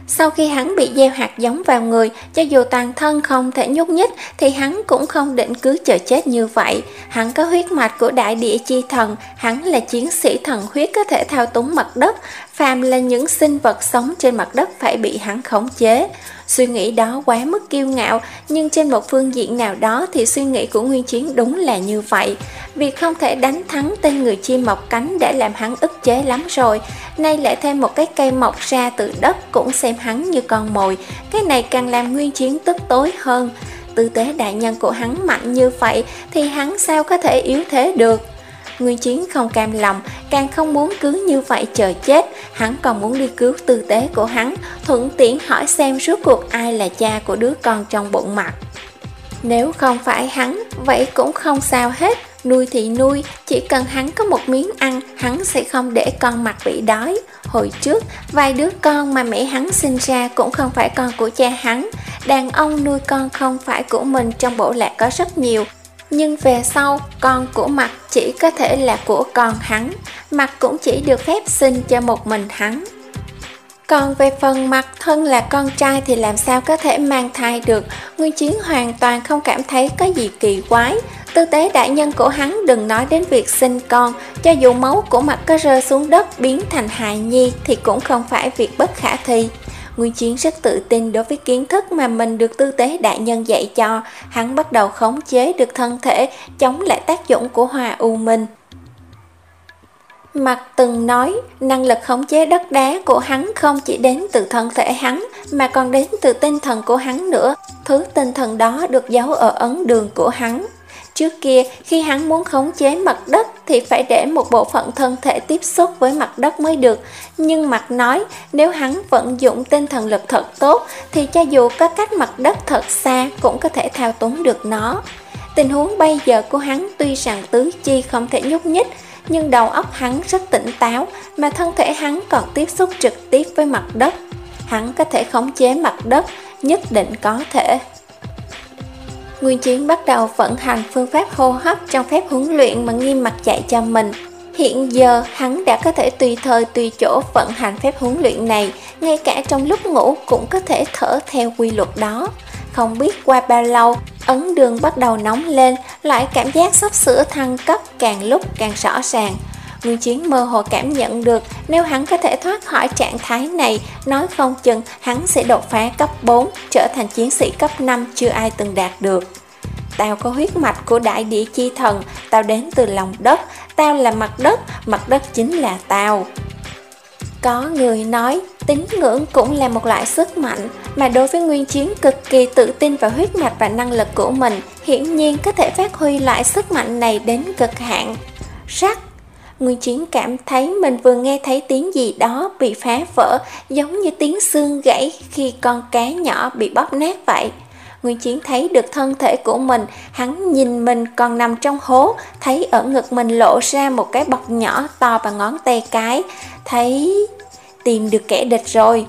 Sau khi hắn bị gieo hạt giống vào người, cho dù toàn thân không thể nhúc nhích thì hắn cũng không định cứ chờ chết như vậy. Hắn có huyết mạch của đại địa chi thần, hắn là chiến sĩ thần huyết có thể thao túng mặt đất, phàm là những sinh vật sống trên mặt đất phải bị hắn khống chế. Suy nghĩ đó quá mức kiêu ngạo, nhưng trên một phương diện nào đó thì suy nghĩ của Nguyên Chiến đúng là như vậy. Việc không thể đánh thắng tên người chim mọc cánh đã làm hắn ức chế lắm rồi, nay lại thêm một cái cây mọc ra từ đất cũng xem hắn như con mồi, cái này càng làm Nguyên Chiến tức tối hơn. Tư tế đại nhân của hắn mạnh như vậy thì hắn sao có thể yếu thế được. Nguyên Chiến không cam lòng, càng không muốn cứ như vậy chờ chết, hắn còn muốn đi cứu tư tế của hắn, thuận tiện hỏi xem rốt cuộc ai là cha của đứa con trong bụng Mặt. Nếu không phải hắn, vậy cũng không sao hết, nuôi thì nuôi, chỉ cần hắn có một miếng ăn, hắn sẽ không để con Mặt bị đói. Hồi trước, vài đứa con mà mẹ hắn sinh ra cũng không phải con của cha hắn, đàn ông nuôi con không phải của mình trong bộ lạc có rất nhiều. Nhưng về sau, con của Mặt chỉ có thể là của con hắn, Mặt cũng chỉ được phép sinh cho một mình hắn. Còn về phần Mặt thân là con trai thì làm sao có thể mang thai được, Nguyên Chiến hoàn toàn không cảm thấy có gì kỳ quái. Tư tế đại nhân của hắn đừng nói đến việc sinh con, cho dù máu của Mặt có rơi xuống đất biến thành hài nhi thì cũng không phải việc bất khả thi. Nguyên Chiến rất tự tin đối với kiến thức mà mình được tư tế đại nhân dạy cho, hắn bắt đầu khống chế được thân thể, chống lại tác dụng của Hoa U Minh. Mặt từng nói, năng lực khống chế đất đá của hắn không chỉ đến từ thân thể hắn, mà còn đến từ tinh thần của hắn nữa, thứ tinh thần đó được giấu ở ấn đường của hắn. Trước kia, khi hắn muốn khống chế mặt đất thì phải để một bộ phận thân thể tiếp xúc với mặt đất mới được. Nhưng Mặt nói, nếu hắn vận dụng tinh thần lực thật tốt, thì cho dù có cách mặt đất thật xa cũng có thể thao túng được nó. Tình huống bây giờ của hắn tuy rằng tứ chi không thể nhúc nhích, nhưng đầu óc hắn rất tỉnh táo, mà thân thể hắn còn tiếp xúc trực tiếp với mặt đất. Hắn có thể khống chế mặt đất, nhất định có thể. Nguyên Chiến bắt đầu vận hành phương pháp hô hấp trong phép huấn luyện mà Nghiêm Mặc dạy cho mình. Hiện giờ hắn đã có thể tùy thời tùy chỗ vận hành phép huấn luyện này, ngay cả trong lúc ngủ cũng có thể thở theo quy luật đó. Không biết qua bao lâu, ấn đường bắt đầu nóng lên, loại cảm giác sắp sửa thăng cấp càng lúc càng rõ ràng. Nguyên Chiến mơ hồ cảm nhận được nếu hắn có thể thoát khỏi trạng thái này, nói không chừng hắn sẽ đột phá cấp bốn, trở thành chiến sĩ cấp năm chưa ai từng đạt được. Tao có huyết mạch của đại địa chi thần, tao đến từ lòng đất, tao là mặt đất, mặt đất chính là tao. Có người nói tín ngưỡng cũng là một loại sức mạnh, mà đối với Nguyên Chiến cực kỳ tự tin vào huyết mạch và năng lực của mình, hiển nhiên có thể phát huy loại sức mạnh này đến cực hạn. Rắc! Nguyên Chiến cảm thấy mình vừa nghe thấy tiếng gì đó bị phá vỡ, giống như tiếng xương gãy khi con cá nhỏ bị bóp nát vậy. Nguyên Chiến thấy được thân thể của mình, hắn nhìn mình còn nằm trong hố, thấy ở ngực mình lộ ra một cái bọc nhỏ to bằng ngón tay cái, thấy tìm được kẻ địch rồi.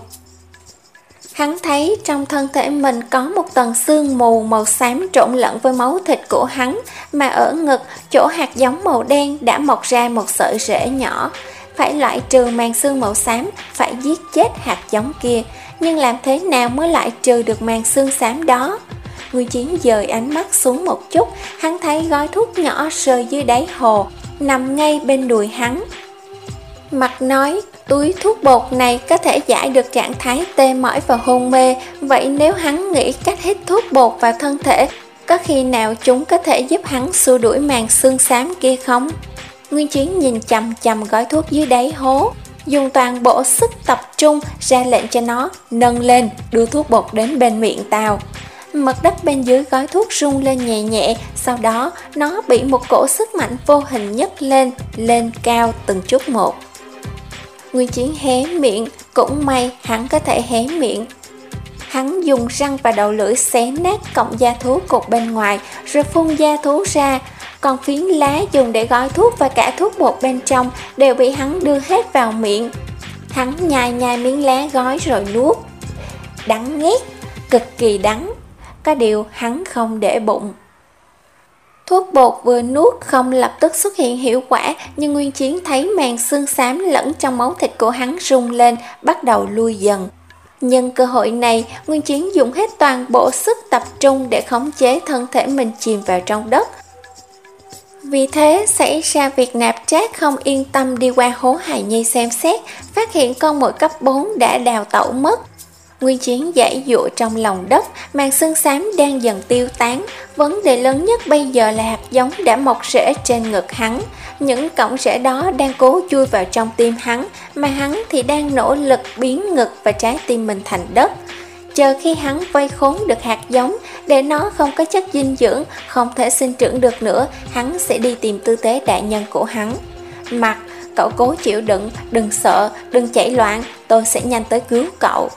Hắn thấy trong thân thể mình có một tầng sương mù màu xám trộn lẫn với máu thịt của hắn, mà ở ngực, chỗ hạt giống màu đen đã mọc ra một sợi rễ nhỏ. Phải loại trừ màn sương màu xám, phải giết chết hạt giống kia, nhưng làm thế nào mới loại trừ được màn sương xám đó? Nguyên Chiến dời ánh mắt xuống một chút, hắn thấy gói thuốc nhỏ rơi dưới đáy hồ, nằm ngay bên đùi hắn. Mặt nói, túi thuốc bột này có thể giải được trạng thái tê mỏi và hôn mê, vậy nếu hắn nghĩ cách hít thuốc bột vào thân thể, có khi nào chúng có thể giúp hắn xua đuổi màn sương xám kia không? Nguyên Chiến nhìn chằm chằm gói thuốc dưới đáy hố, dùng toàn bộ sức tập trung ra lệnh cho nó nâng lên, đưa thuốc bột đến bên miệng tao. Mặt đất bên dưới gói thuốc rung lên nhẹ nhẹ, sau đó nó bị một cổ sức mạnh vô hình nhấc lên, lên cao từng chút một. Nguyên Chiến hé miệng, cũng may hắn có thể hé miệng. Hắn dùng răng và đầu lưỡi xé nát cọng da thú cột bên ngoài, rồi phun da thú ra. Còn phiến lá dùng để gói thuốc và cả thuốc bột bên trong đều bị hắn đưa hết vào miệng. Hắn nhai nhai miếng lá gói rồi nuốt. Đắng nghét, cực kỳ đắng. Có điều hắn không để bụng. Thuốc bột vừa nuốt không lập tức xuất hiện hiệu quả, nhưng Nguyên Chiến thấy màn xương xám lẫn trong máu thịt của hắn rung lên, bắt đầu lui dần. Nhân cơ hội này, Nguyên Chiến dùng hết toàn bộ sức tập trung để khống chế thân thể mình chìm vào trong đất. Vì thế, xảy ra việc Nạp Trác không yên tâm đi qua hố hài nhi xem xét, phát hiện con muỗi cấp bốn đã đào tẩu mất. Nguyên Chiến giãy giụa trong lòng đất, màn xương xám đang dần tiêu tán. Vấn đề lớn nhất bây giờ là hạt giống đã mọc rễ trên ngực hắn. Những cọng rễ đó đang cố chui vào trong tim hắn, mà hắn thì đang nỗ lực biến ngực và trái tim mình thành đất. Chờ khi hắn vây khốn được hạt giống, để nó không có chất dinh dưỡng, không thể sinh trưởng được nữa, hắn sẽ đi tìm tư tế đại nhân của hắn. Mặt, cậu cố chịu đựng, đừng sợ, đừng chạy loạn, tôi sẽ nhanh tới cứu cậu.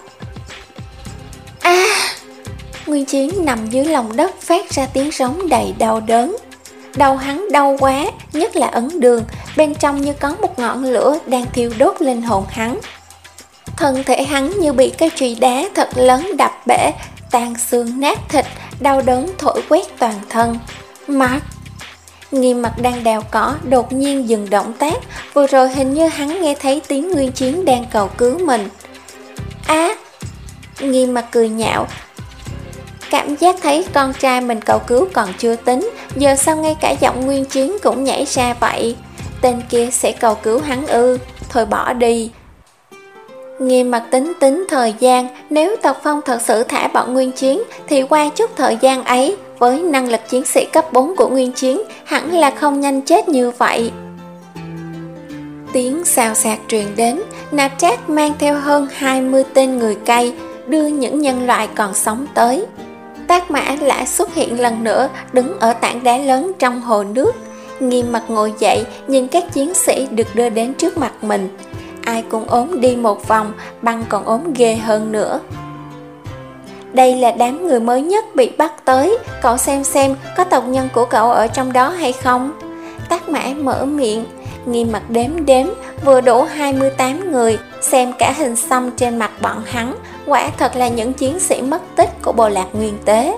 A! À, Nguyên Chiến nằm dưới lòng đất phát ra tiếng rống đầy đau đớn. Đầu hắn đau quá, nhất là ấn đường, bên trong như có một ngọn lửa đang thiêu đốt linh hồn hắn. Thân thể hắn như bị cái chùy đá thật lớn đập bể, tan xương nát thịt, đau đớn thổi quét toàn thân. Mặt Nghiêm Mặt đang đào cỏ đột nhiên dừng động tác, vừa rồi hình như hắn nghe thấy tiếng Nguyên Chiến đang cầu cứu mình. Á! À, Nghiêm Mặt cười nhạo, cảm giác thấy con trai mình cầu cứu còn chưa tính, giờ sao ngay cả giọng Nguyên Chiến cũng nhảy ra vậy? Tên kia sẽ cầu cứu hắn ư? Thôi bỏ đi. Nghiêm Mặt tính tính thời gian, nếu Tộc Phong thật sự thả bọn Nguyên Chiến thì qua chút thời gian ấy, với năng lực chiến sĩ cấp bốn của Nguyên Chiến, hẳn là không nhanh chết như vậy. Tiếng xào xạc truyền đến, Nạp Trác mang theo hơn hai mươi tên người cay, đưa những nhân loại còn sống tới. Tác Mã lại xuất hiện lần nữa, đứng ở tảng đá lớn trong hồ nước. Nghiêm Mặt ngồi dậy, nhìn các chiến sĩ được đưa đến trước mặt mình. Ai cũng ốm đi một vòng, Băng còn ốm ghê hơn nữa. Đây là đám người mới nhất bị bắt tới, cậu xem xem có tộc nhân của cậu ở trong đó hay không? Tác Mã mở miệng. Nghiêm Mặt đếm đếm, vừa đủ hai mươi tám người, xem cả hình xăm trên mặt bọn hắn, quả thật là những chiến sĩ mất tích của bộ lạc Nguyên Tế.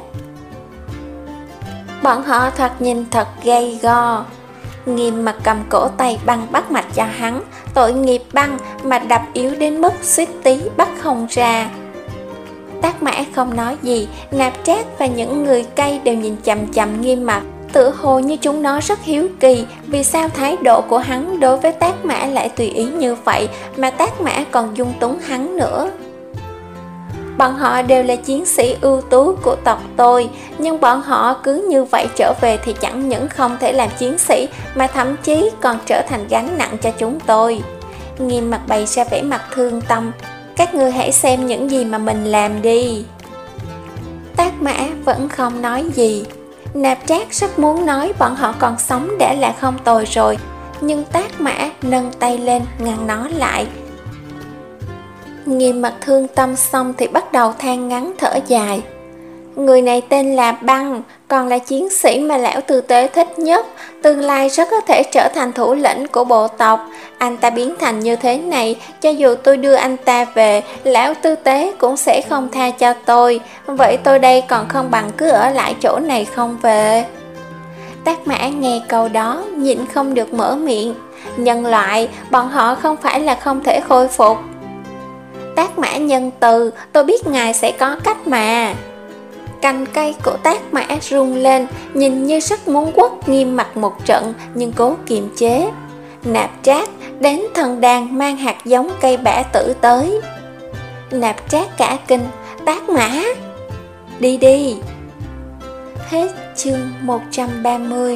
Bọn họ thoạt nhìn thật gay go. Nghiêm Mặt cầm cổ tay Băng bắt mạch cho hắn, tội nghiệp Băng, mạch đập yếu đến mức suýt tí bắt không ra. Tác Mã không nói gì, Nạp Trác và những người cay đều nhìn chằm chằm Nghiêm Mặt, tự hồ như chúng nó rất hiếu kỳ vì sao thái độ của hắn đối với Tác Mã lại tùy ý như vậy, mà Tác Mã còn dung túng hắn nữa. Bọn họ đều là chiến sĩ ưu tú của tộc tôi, nhưng bọn họ cứ như vậy trở về thì chẳng những không thể làm chiến sĩ, mà thậm chí còn trở thành gánh nặng cho chúng tôi. Nghiêm Mặt bày ra vẻ mặt thương tâm, các ngươi hãy xem những gì mà mình làm đi. Tác Mã vẫn không nói gì. Nạp Trác rất muốn nói bọn họ còn sống đã là không tồi rồi, nhưng Tác Mã nâng tay lên ngăn nó lại. Nghiêm Mặt thương tâm xong thì bắt đầu than ngắn thở dài. Người này tên là Băng, còn là chiến sĩ mà lão tư tế thích nhất, tương lai rất có thể trở thành thủ lĩnh của bộ tộc. Anh ta biến thành như thế này, cho dù tôi đưa anh ta về, lão tư tế cũng sẽ không tha cho tôi. Vậy tôi đây còn không bằng cứ ở lại chỗ này không về. Tác Mã nghe câu đó, nhịn không được mở miệng. Nhân loại, bọn họ không phải là không thể khôi phục. Tác Mã nhân từ, tôi biết ngài sẽ có cách mà. Cành cây của Tác Mã rung lên, nhìn như rất muốn quất Nghiêm Mặt một trận, nhưng cố kiềm chế. Nạp Trác đến thần đàn mang hạt giống cây bả tử tới. Nạp Trác cả kinh, Tác Mã, đi đi. Hết chương một trăm ba mươi.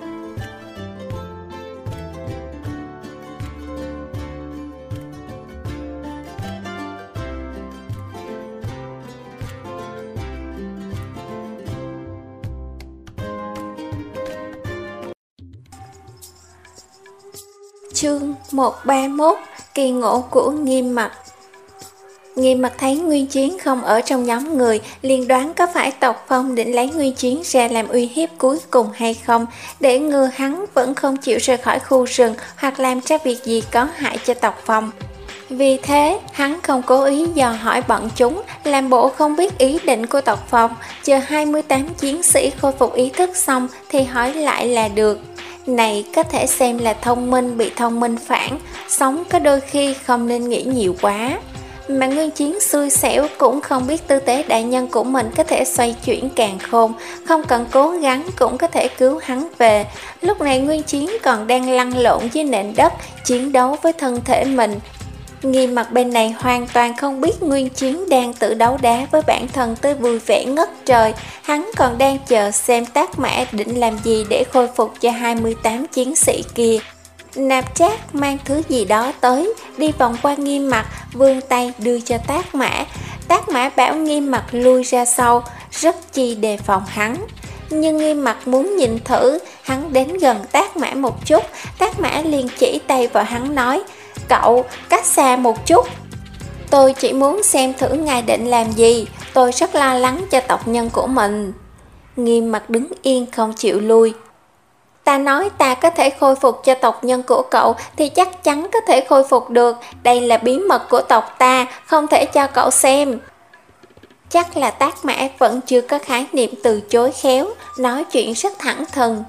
Chương một trăm ba mươi mốt. Kỳ ngộ của Nghiêm Mặt. Nghiêm Mặt thấy Nguyên Chiến không ở trong nhóm người, liền đoán có phải Tộc Phong định lấy Nguyên Chiến ra làm uy hiếp cuối cùng hay không, để ngừa hắn vẫn không chịu rời khỏi khu rừng hoặc làm ra việc gì có hại cho Tộc Phong. Vì thế, hắn không cố ý dò hỏi bọn chúng, làm bộ không biết ý định của Tộc Phong, chờ hai mươi tám chiến sĩ khôi phục ý thức xong thì hỏi lại là được. Này có thể xem là thông minh bị thông minh phản, sống có đôi khi không nên nghĩ nhiều quá. Mà Nguyên Chiến xui xẻo cũng không biết tư tế đại nhân của mình có thể xoay chuyển càn khôn, không cần cố gắng cũng có thể cứu hắn về. Lúc này Nguyên Chiến còn đang lăn lộn dưới nền đất, chiến đấu với thân thể mình. Nghiêm Mặc bên này hoàn toàn không biết Nguyên Chiến đang tự đấu đá với bản thân tới vui vẻ ngất trời. Hắn còn đang chờ xem Tác Mã định làm gì để khôi phục cho hai mươi tám chiến sĩ kia. Nạp Trác mang thứ gì đó tới, đi vòng qua Nghiêm Mặc, vươn tay đưa cho Tác Mã. Tác Mã bảo Nghiêm Mặc lui ra sau, rất chi đề phòng hắn. Nhưng Nghiêm Mặc muốn nhìn thử, hắn đến gần Tác Mã một chút, Tác Mã liền chỉ tay vào hắn nói: "Cậu, cách xa một chút. Tôi chỉ muốn xem thử ngài định làm gì, tôi rất lo lắng cho tộc nhân của mình." Nghiêm Mặc đứng yên không chịu lui. "Ta nói ta có thể khôi phục cho tộc nhân của cậu thì chắc chắn có thể khôi phục được, đây là bí mật của tộc ta, không thể cho cậu xem." Chắc là Tác Mã vẫn chưa có khái niệm từ chối khéo, nói chuyện rất thẳng thừng.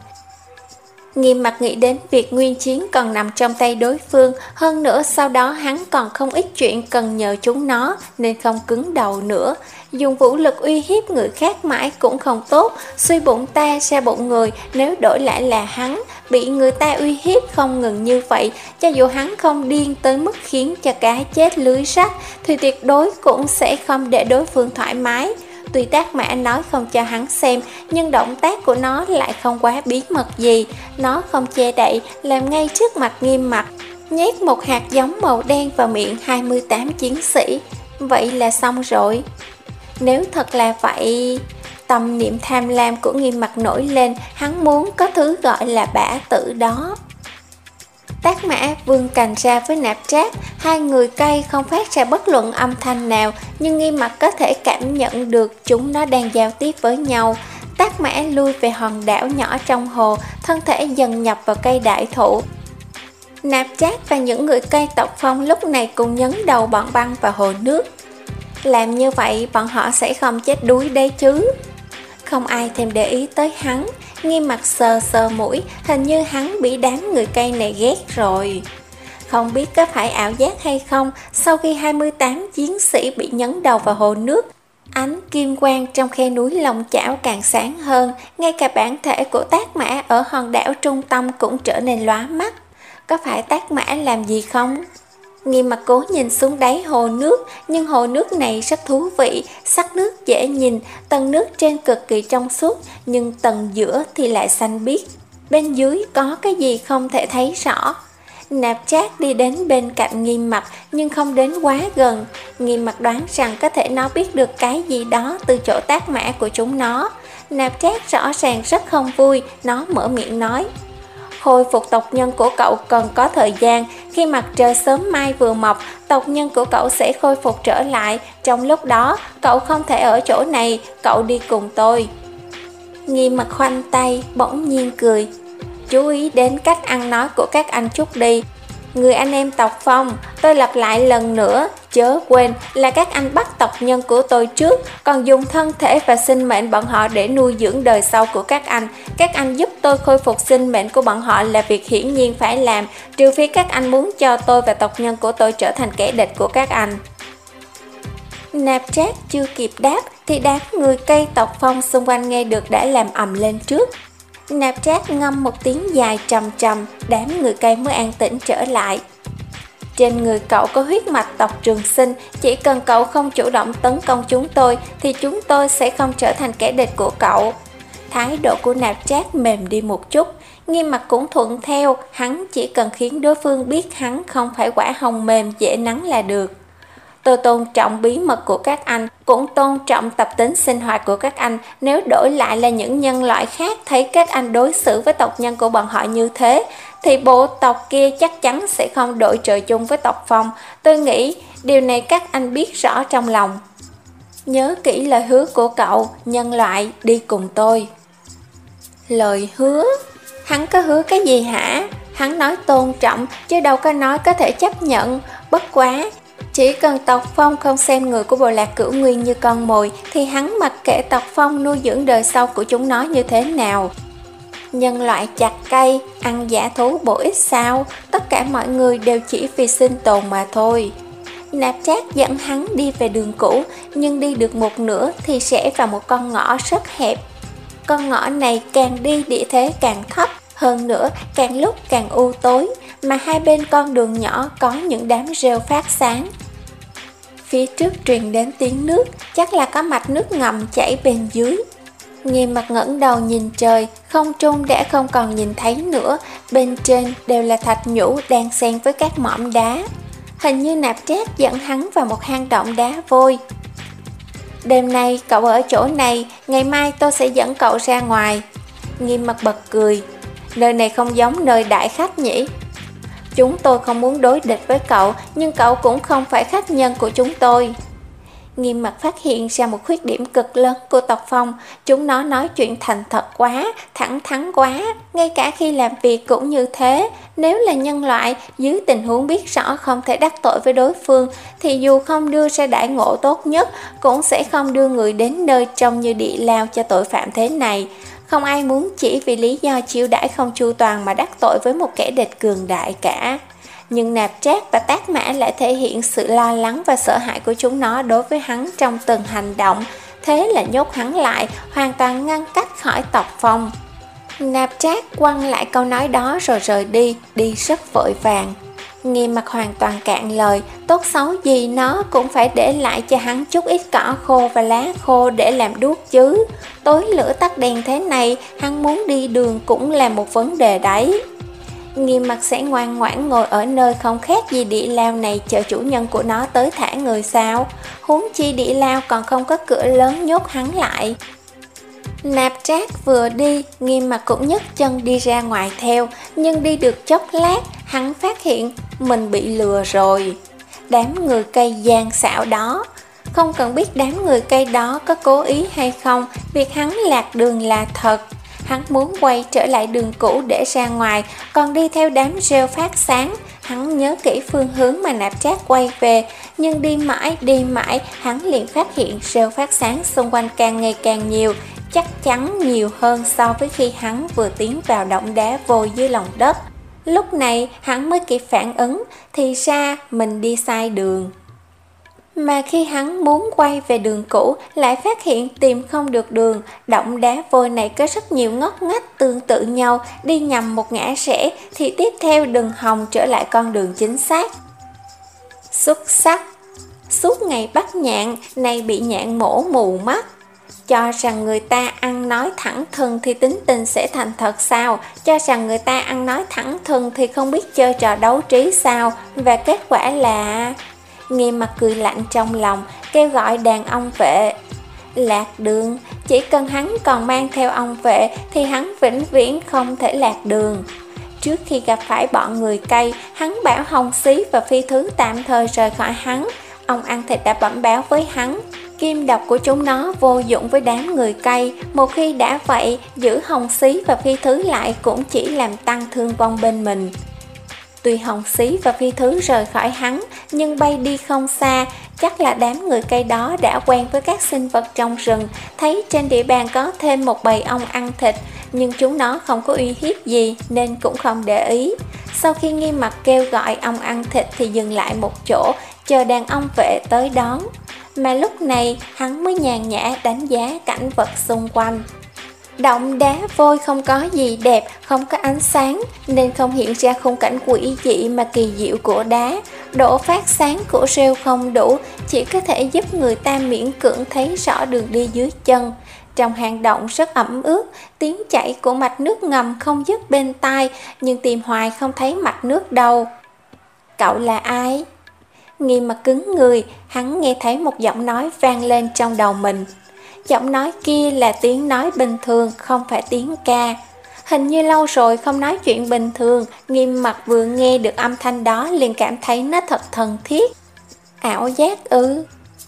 Nghiêm Mặc nghĩ đến việc Nguyên Chiến còn nằm trong tay đối phương, hơn nữa sau đó hắn còn không ít chuyện cần nhờ chúng nó, nên không cứng đầu nữa. Dùng vũ lực uy hiếp người khác mãi cũng không tốt, suy bụng ta ra bụng người, nếu đổi lại là hắn, bị người ta uy hiếp không ngừng như vậy, cho dù hắn không điên tới mức khiến cho cá chết lưới rách, thì tuyệt đối cũng sẽ không để đối phương thoải mái. Tuy Tác Mã nói không cho hắn xem, nhưng động tác của nó lại không quá bí mật gì. Nó không che đậy, làm ngay trước mặt Nghiêm Mặc, nhét một hạt giống màu đen vào miệng hai mươi tám chiến sĩ. Vậy là xong rồi. Nếu thật là vậy... Tâm niệm tham lam của Nghiêm Mặc nổi lên, hắn muốn có thứ gọi là bả tử đó. Tác Mã vươn cành ra với Nạp Trác, hai người cây không phát ra bất luận âm thanh nào, nhưng Nghiêm Mặc có thể cảm nhận được chúng nó đang giao tiếp với nhau. Tác Mã lui về hòn đảo nhỏ trong hồ, thân thể dần nhập vào cây đại thụ. Nạp Trác và những người cây tộc Phong lúc này cùng nhấn đầu bọn băng vào hồ nước. Làm như vậy bọn họ sẽ không chết đuối đấy chứ. Không ai thèm để ý tới hắn. Nghiêm Mặc sờ sờ mũi, hình như hắn bị đám người cây này ghét rồi. Không biết có phải ảo giác hay không, sau khi hai mươi tám chiến sĩ bị nhấn đầu vào hồ nước, ánh kim quang trong khe núi Long Chảo càng sáng hơn, ngay cả bản thể của Tác Mã ở hòn đảo trung tâm cũng trở nên lóa mắt. Có phải Tác Mã làm gì không? Nghiêm Mặc cố nhìn xuống đáy hồ nước, nhưng hồ nước này rất thú vị, sắc nước dễ nhìn, tầng nước trên cực kỳ trong suốt, nhưng tầng giữa thì lại xanh biếc. Bên dưới có cái gì không thể thấy rõ. Nạp Trác đi đến bên cạnh Nghiêm Mặc, nhưng không đến quá gần. Nghiêm Mặc đoán rằng có thể nó biết được cái gì đó từ chỗ Tác Mã của chúng nó. Nạp Trác rõ ràng rất không vui, nó mở miệng nói: "Khôi phục tộc nhân của cậu cần có thời gian, khi mặt trời sớm mai vừa mọc, tộc nhân của cậu sẽ khôi phục trở lại, trong lúc đó cậu không thể ở chỗ này, cậu đi cùng tôi." Nghiêm Mặc khoanh tay, bỗng nhiên cười: "Chú ý đến cách ăn nói của các anh chút đi. Người anh em tộc Phong, tôi lặp lại lần nữa, chớ quên là các anh bắt tộc nhân của tôi trước, còn dùng thân thể và sinh mệnh bọn họ để nuôi dưỡng đời sau của các anh. Các anh giúp tôi khôi phục sinh mệnh của bọn họ là việc hiển nhiên phải làm, trừ phi các anh muốn cho tôi và tộc nhân của tôi trở thành kẻ địch của các anh." Nạp Trác chưa kịp đáp thì đám người cây tộc Phong xung quanh nghe được đã làm ầm lên trước. Nạp Trác ngâm một tiếng dài trầm trầm, đám người cây mới an tĩnh trở lại. "Trên người cậu có huyết mạch tộc Trường Sinh, chỉ cần cậu không chủ động tấn công chúng tôi thì chúng tôi sẽ không trở thành kẻ địch của cậu." Thái độ của Nạp Trác mềm đi một chút. Nghiêm Mặc cũng thuận theo, hắn chỉ cần khiến đối phương biết hắn không phải quả hồng mềm dễ nắn là được. "Tôi tôn trọng bí mật của các anh, cũng tôn trọng tập tính sinh hoạt của các anh. Nếu đổi lại là những nhân loại khác thấy các anh đối xử với tộc nhân của bọn họ như thế, thì bộ tộc kia chắc chắn sẽ không đội trời chung với tộc Phong. Tôi nghĩ điều này các anh biết rõ trong lòng. Nhớ kỹ lời hứa của cậu, nhân loại, đi cùng tôi." Lời hứa? Hắn có hứa cái gì hả? Hắn nói tôn trọng, chứ đâu có nói có thể chấp nhận. Bất quá, chỉ cần tộc Phong không xem người của bộ lạc Cửu Nguyên như con mồi, thì hắn mặc kệ tộc Phong nuôi dưỡng đời sau của chúng nó như thế nào. Nhân loại chặt cây, ăn dã thú bổ ích sao? Tất cả mọi người đều chỉ vì sinh tồn mà thôi. Nạp Trác dẫn hắn đi về đường cũ, nhưng đi được một nửa thì sẽ vào một con ngõ rất hẹp. Con ngõ này càng đi địa thế càng thấp, hơn nữa càng lúc càng u tối, mà hai bên con đường nhỏ có những đám rêu phát sáng. Phía trước truyền đến tiếng nước, chắc là có mạch nước ngầm chảy bên dưới. Nghiêm Mặc ngẩng đầu nhìn trời, không trung đã không còn nhìn thấy nữa, bên trên đều là thạch nhũ đang xen với các mỏm đá. Hình như Nạp Trác dẫn hắn vào một hang động đá vôi. Đêm nay cậu ở chỗ này, ngày mai tôi sẽ dẫn cậu ra ngoài. Nghiêm Mặc bật cười. Nơi này không giống nơi đại khách nhỉ? Chúng tôi không muốn đối địch với cậu, nhưng cậu cũng không phải khách nhân của chúng tôi. Nghiêm Mặc phát hiện ra một khuyết điểm cực lớn của tộc Phong. Chúng nó nói chuyện thành thật quá, thẳng thắn quá, ngay cả khi làm việc cũng như thế. Nếu là nhân loại, dưới tình huống biết rõ không thể đắc tội với đối phương, thì dù không đưa ra đãi ngộ tốt nhất, cũng sẽ không đưa người đến nơi trông như địa lao cho tội phạm thế này. Không ai muốn chỉ vì lý do chiêu đãi không chu toàn mà đắc tội với một kẻ địch cường đại cả. Nhưng Nạp Trác và Tác Mã lại thể hiện sự lo lắng và sợ hãi của chúng nó đối với hắn trong từng hành động, thế là nhốt hắn lại, hoàn toàn ngăn cách khỏi tộc Phong. Nạp Trác quăng lại câu nói đó rồi rời đi, đi rất vội vàng. Nghiêm Mặc hoàn toàn cạn lời, tốt xấu gì nó cũng phải để lại cho hắn chút ít cỏ khô và lá khô để làm đuốc chứ. Tối lửa tắt đèn thế này, hắn muốn đi đường cũng là một vấn đề đấy. Nghiêm Mặc sẽ ngoan ngoãn ngồi ở nơi không khác gì địa lao này chờ chủ nhân của nó tới thả người sao? Huống chi địa lao còn không có cửa lớn nhốt hắn lại. Nạp Trác vừa đi, Nghiêm Mặc cũng nhấc chân đi ra ngoài theo, nhưng đi được chốc lát, hắn phát hiện mình bị lừa rồi. Đám người cây gian xảo đó, không cần biết đám người cây đó có cố ý hay không, việc hắn lạc đường là thật. Hắn muốn quay trở lại đường cũ để ra ngoài, còn đi theo đám rêu phát sáng. Hắn nhớ kỹ phương hướng mà Nạp Trác quay về, nhưng đi mãi đi mãi, hắn liền phát hiện rêu phát sáng xung quanh càng ngày càng nhiều, chắc chắn nhiều hơn so với khi hắn vừa tiến vào động đá vôi dưới lòng đất. Lúc này hắn mới kịp phản ứng, thì ra mình đi sai đường. Mà khi hắn muốn quay về đường cũ, lại phát hiện tìm không được đường. Động đá vôi này có rất nhiều ngóc ngách tương tự nhau, đi nhầm một ngã rẽ thì tiếp theo đừng hòng trở lại con đường chính xác. Xuất sắc! Suốt ngày bắt nhạn, nay bị nhạn mổ mù mắt. Cho rằng người ta ăn nói thẳng thừng thì tính tình sẽ thành thật sao? Cho rằng người ta ăn nói thẳng thừng thì không biết chơi trò đấu trí sao? Và kết quả là... Nghiêm Mặc cười lạnh trong lòng, kêu gọi đàn ông vệ. Lạc đường, chỉ cần hắn còn mang theo ông vệ thì hắn vĩnh viễn không thể lạc đường. Trước khi gặp phải bọn người cây, hắn bảo Hồng Xí và Phi Thứ tạm thời rời khỏi hắn. Ông ăn thịt đã bẩm báo với hắn, kim độc của chúng nó vô dụng với đám người cây. Một khi đã vậy, giữ Hồng Xí và Phi Thứ lại cũng chỉ làm tăng thương vong bên mình. Tuy Hồng Xí và Phi Thứ rời khỏi hắn, nhưng bay đi không xa, chắc là đám người cây đó đã quen với các sinh vật trong rừng, thấy trên địa bàn có thêm một bầy ong ăn thịt, nhưng chúng nó không có uy hiếp gì nên cũng không để ý. Sau khi Nghiêm Mặc kêu gọi ong ăn thịt thì dừng lại một chỗ, chờ đàn ong vệ tới đón. Mà lúc này hắn mới nhàn nhã đánh giá cảnh vật xung quanh. Động đá vôi không có gì đẹp, không có ánh sáng, nên không hiện ra khung cảnh quỷ dị mà kỳ diệu của đá. Độ phát sáng của rêu không đủ, chỉ có thể giúp người ta miễn cưỡng thấy rõ đường đi dưới chân. Trong hang động rất ẩm ướt, tiếng chảy của mạch nước ngầm không dứt bên tai, nhưng tìm hoài không thấy mạch nước đâu. Cậu là ai? Nghiêm Mặc cứng người, hắn nghe thấy một giọng nói vang lên trong đầu mình. Giọng nói kia là tiếng nói bình thường, không phải tiếng ca. Hình như lâu rồi không nói chuyện bình thường, Nghiêm Mặc vừa nghe được âm thanh đó liền cảm thấy nó thật thân thiết. Ảo giác ư?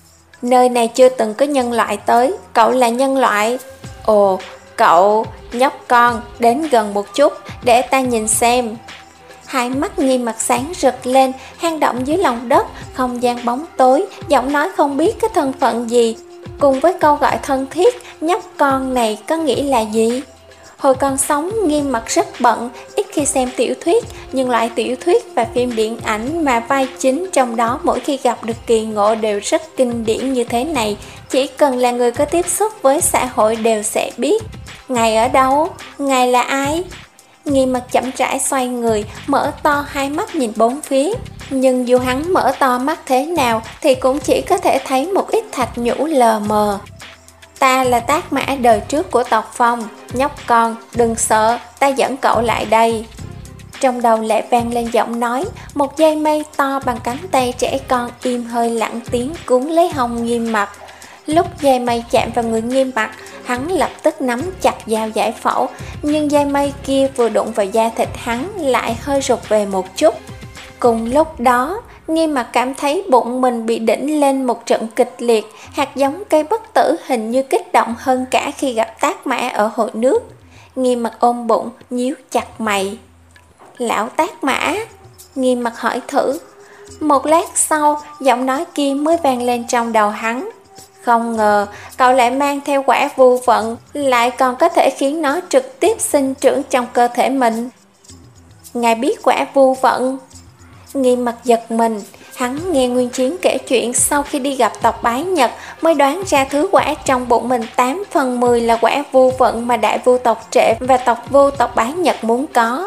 Nơi này chưa từng có nhân loại tới, cậu là nhân loại. Ồ, cậu, nhóc con, đến gần một chút, để ta nhìn xem. Hai mắt Nghiêm Mặc sáng rực lên, hang động dưới lòng đất, không gian bóng tối, giọng nói không biết cái thân phận gì. Cùng với câu gọi thân thiết, nhóc con này có nghĩa là gì? Hồi còn sống, Nghiêm Mặc rất bận, ít khi xem tiểu thuyết, nhưng loại tiểu thuyết và phim điện ảnh mà vai chính trong đó mỗi khi gặp được kỳ ngộ đều rất kinh điển như thế này, chỉ cần là người có tiếp xúc với xã hội đều sẽ biết. Ngài ở đâu? Ngài là ai? Nghi Mặc chậm rãi xoay người, mở to hai mắt nhìn bốn phía. Nhưng dù hắn mở to mắt thế nào thì cũng chỉ có thể thấy một ít thạch nhũ lờ mờ. Ta là Tác Mã đời trước của tộc Phong. Nhóc con, đừng sợ, ta dẫn cậu lại đây. Trong đầu lại vang lên giọng nói. Một dây mây to bằng cánh tay trẻ con im hơi lặng tiếng cuốn lấy hông Nghiêm Mặc. Lúc dây mây chạm vào người Nghiêm Mặc, hắn lập tức nắm chặt dao giải phẫu. Nhưng dây mây kia vừa đụng vào da thịt hắn lại hơi rụt về một chút. Cùng lúc đó, Nghiêm Mặc cảm thấy bụng mình bị đỉnh lên một trận kịch liệt. Hạt giống cây bất tử hình như kích động hơn cả khi gặp Tác Mã ở hồ nước. Nghiêm Mặc ôm bụng, nhíu chặt mày. Lão Tác Mã? Nghiêm Mặc hỏi thử. Một lát sau, giọng nói kia mới vang lên trong đầu hắn. Không ngờ, cậu lại mang theo quả vu vận, lại còn có thể khiến nó trực tiếp sinh trưởng trong cơ thể mình. Ngài biết quả vu vận? Nghiêm Mặc giật mình, hắn nghe Nguyên Chiến kể chuyện sau khi đi gặp tộc Bái Nhật mới đoán ra thứ quả trong bụng mình tám phần mười là quả vu vận mà đại vu tộc Trệ và tộc Vu tộc Bái Nhật muốn có.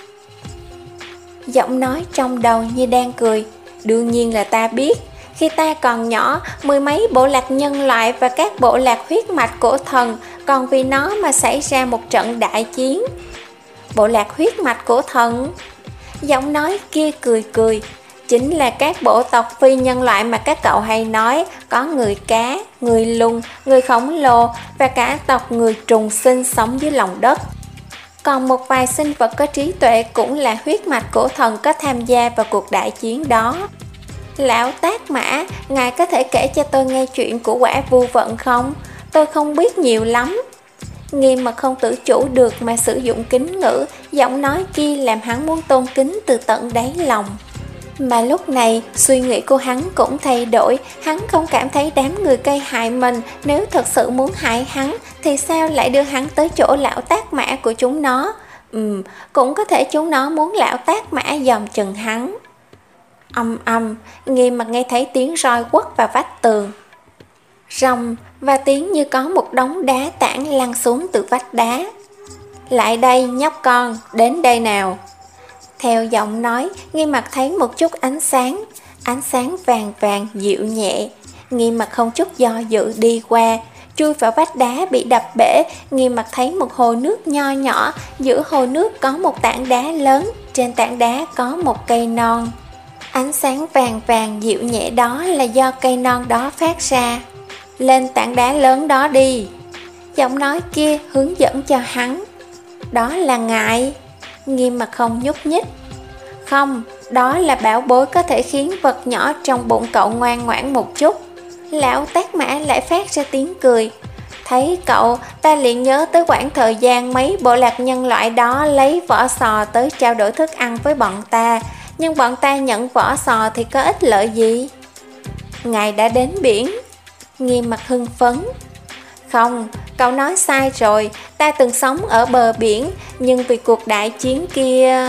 Giọng nói trong đầu như đang cười. Đương nhiên là ta biết. Khi ta còn nhỏ, mười mấy bộ lạc nhân loại và các bộ lạc huyết mạch của thần còn vì nó mà xảy ra một trận đại chiến. Bộ lạc huyết mạch của thần? Giọng nói kia cười cười. Chính là các bộ tộc phi nhân loại mà các cậu hay nói. Có người cá, người lùn, người khổng lồ và cả tộc người trùng sinh sống dưới lòng đất. Còn một vài sinh vật có trí tuệ cũng là huyết mạch của thần có tham gia vào cuộc đại chiến đó. Lão Tác Mã, ngài có thể kể cho tôi nghe chuyện của quả vu vận không? Tôi không biết nhiều lắm. Nghiêm Mặc không tự chủ được mà sử dụng kính ngữ, giọng nói kia làm hắn muốn tôn kính từ tận đáy lòng. Mà lúc này, suy nghĩ của hắn cũng thay đổi, hắn không cảm thấy đám người cây hại mình, nếu thật sự muốn hại hắn, thì sao lại đưa hắn tới chỗ lão Tác Mã của chúng nó? Ừm, cũng có thể chúng nó muốn lão Tác Mã dòm chừng hắn. Âm âm, Nghiêm Mặc nghe thấy tiếng roi quất vào vách tường. Rồng, và tiếng như có một đống đá tảng lăn xuống từ vách đá. Lại đây nhóc con, đến đây nào. Theo giọng nói, Nghiêm Mặc thấy một chút ánh sáng. Ánh sáng vàng vàng dịu nhẹ. Nghiêm Mặc không chút do dự đi qua. Chui vào vách đá bị đập bể. Nghiêm Mặc thấy một hồ nước nho nhỏ. Giữa hồ nước có một tảng đá lớn. Trên tảng đá có một cây non. Ánh sáng vàng vàng dịu nhẹ đó là do cây non đó phát ra. Lên tảng đá lớn đó đi. Giọng nói kia hướng dẫn cho hắn. Đó là ngài. Nghiêm Mặc không nhúc nhích. Không, đó là bảo bối có thể khiến vật nhỏ trong bụng cậu ngoan ngoãn một chút. Lão Tác Mã lại phát ra tiếng cười. Thấy cậu, ta liền nhớ tới khoảng thời gian mấy bộ lạc nhân loại đó lấy vỏ sò tới trao đổi thức ăn với bọn ta. Nhưng bọn ta nhận vỏ sò thì có ích lợi gì? Ngài đã đến biển. Nghiêm Mặc hưng phấn. Không, cậu nói sai rồi. Ta từng sống ở bờ biển, nhưng vì cuộc đại chiến kia...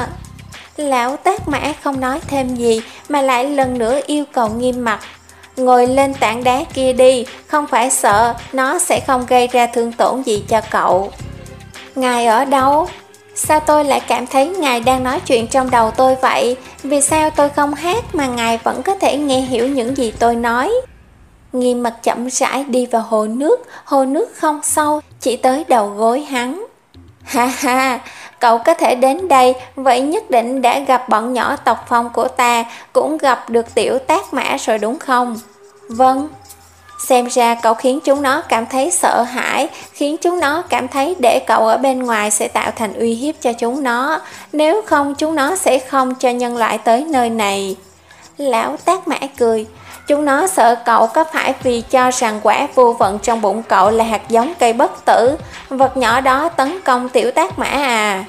Lão Tác Mã không nói thêm gì mà lại lần nữa yêu cầu Nghiêm Mặc. Ngồi lên tảng đá kia đi, không phải sợ, nó sẽ không gây ra thương tổn gì cho cậu. Ngài ở đâu? Sao tôi lại cảm thấy ngài đang nói chuyện trong đầu tôi vậy? Vì sao tôi không hát mà ngài vẫn có thể nghe hiểu những gì tôi nói? Nghiêm Mặc chậm rãi đi vào hồ nước. Hồ nước không sâu, chỉ tới đầu gối hắn. Ha ha, cậu có thể đến đây, vậy nhất định đã gặp bọn nhỏ tộc Phong của ta, cũng gặp được tiểu Tác Mã rồi đúng không? Vâng. Xem ra cậu khiến chúng nó cảm thấy sợ hãi, khiến chúng nó cảm thấy để cậu ở bên ngoài sẽ tạo thành uy hiếp cho chúng nó. Nếu không chúng nó sẽ không cho nhân loại tới nơi này. Lão Tác Mã cười. Chúng nó sợ cậu có phải vì cho rằng quả vu vận trong bụng cậu là hạt giống cây bất tử, vật nhỏ đó tấn công tiểu Tác Mã à?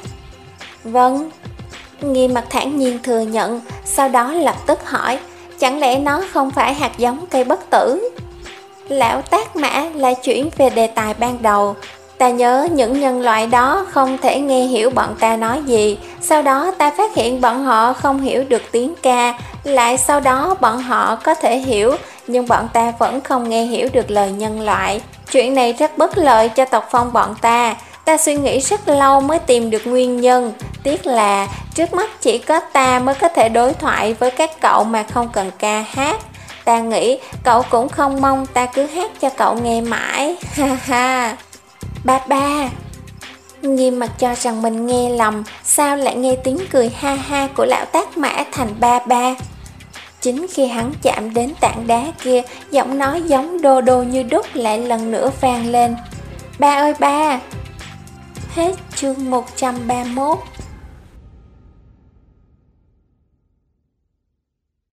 Vâng. Nghiêm Mặc thản nhiên thừa nhận, sau đó lập tức hỏi, chẳng lẽ nó không phải hạt giống cây bất tử? Lão Tác Mã lại chuyển về đề tài ban đầu. Ta nhớ những nhân loại đó không thể nghe hiểu bọn ta nói gì. Sau đó ta phát hiện bọn họ không hiểu được tiếng ca. Lại sau đó bọn họ có thể hiểu, nhưng bọn ta vẫn không nghe hiểu được lời nhân loại. Chuyện này rất bất lợi cho tộc phong bọn ta. Ta suy nghĩ rất lâu mới tìm được nguyên nhân. Tiếc là trước mắt chỉ có ta mới có thể đối thoại với các cậu mà không cần ca hát. Ta nghĩ cậu cũng không mong ta cứ hát cho cậu nghe mãi. Ha ha. Ba ba. Nghiêm mặt cho rằng mình nghe lầm, sao lại nghe tiếng cười ha ha của lão Tác Mã thành ba ba. Chính khi hắn chạm đến tảng đá kia, giọng nói giống đô đô như đúc lại lần nữa vang lên. Ba ơi ba. Hết chương một trăm ba mươi mốt.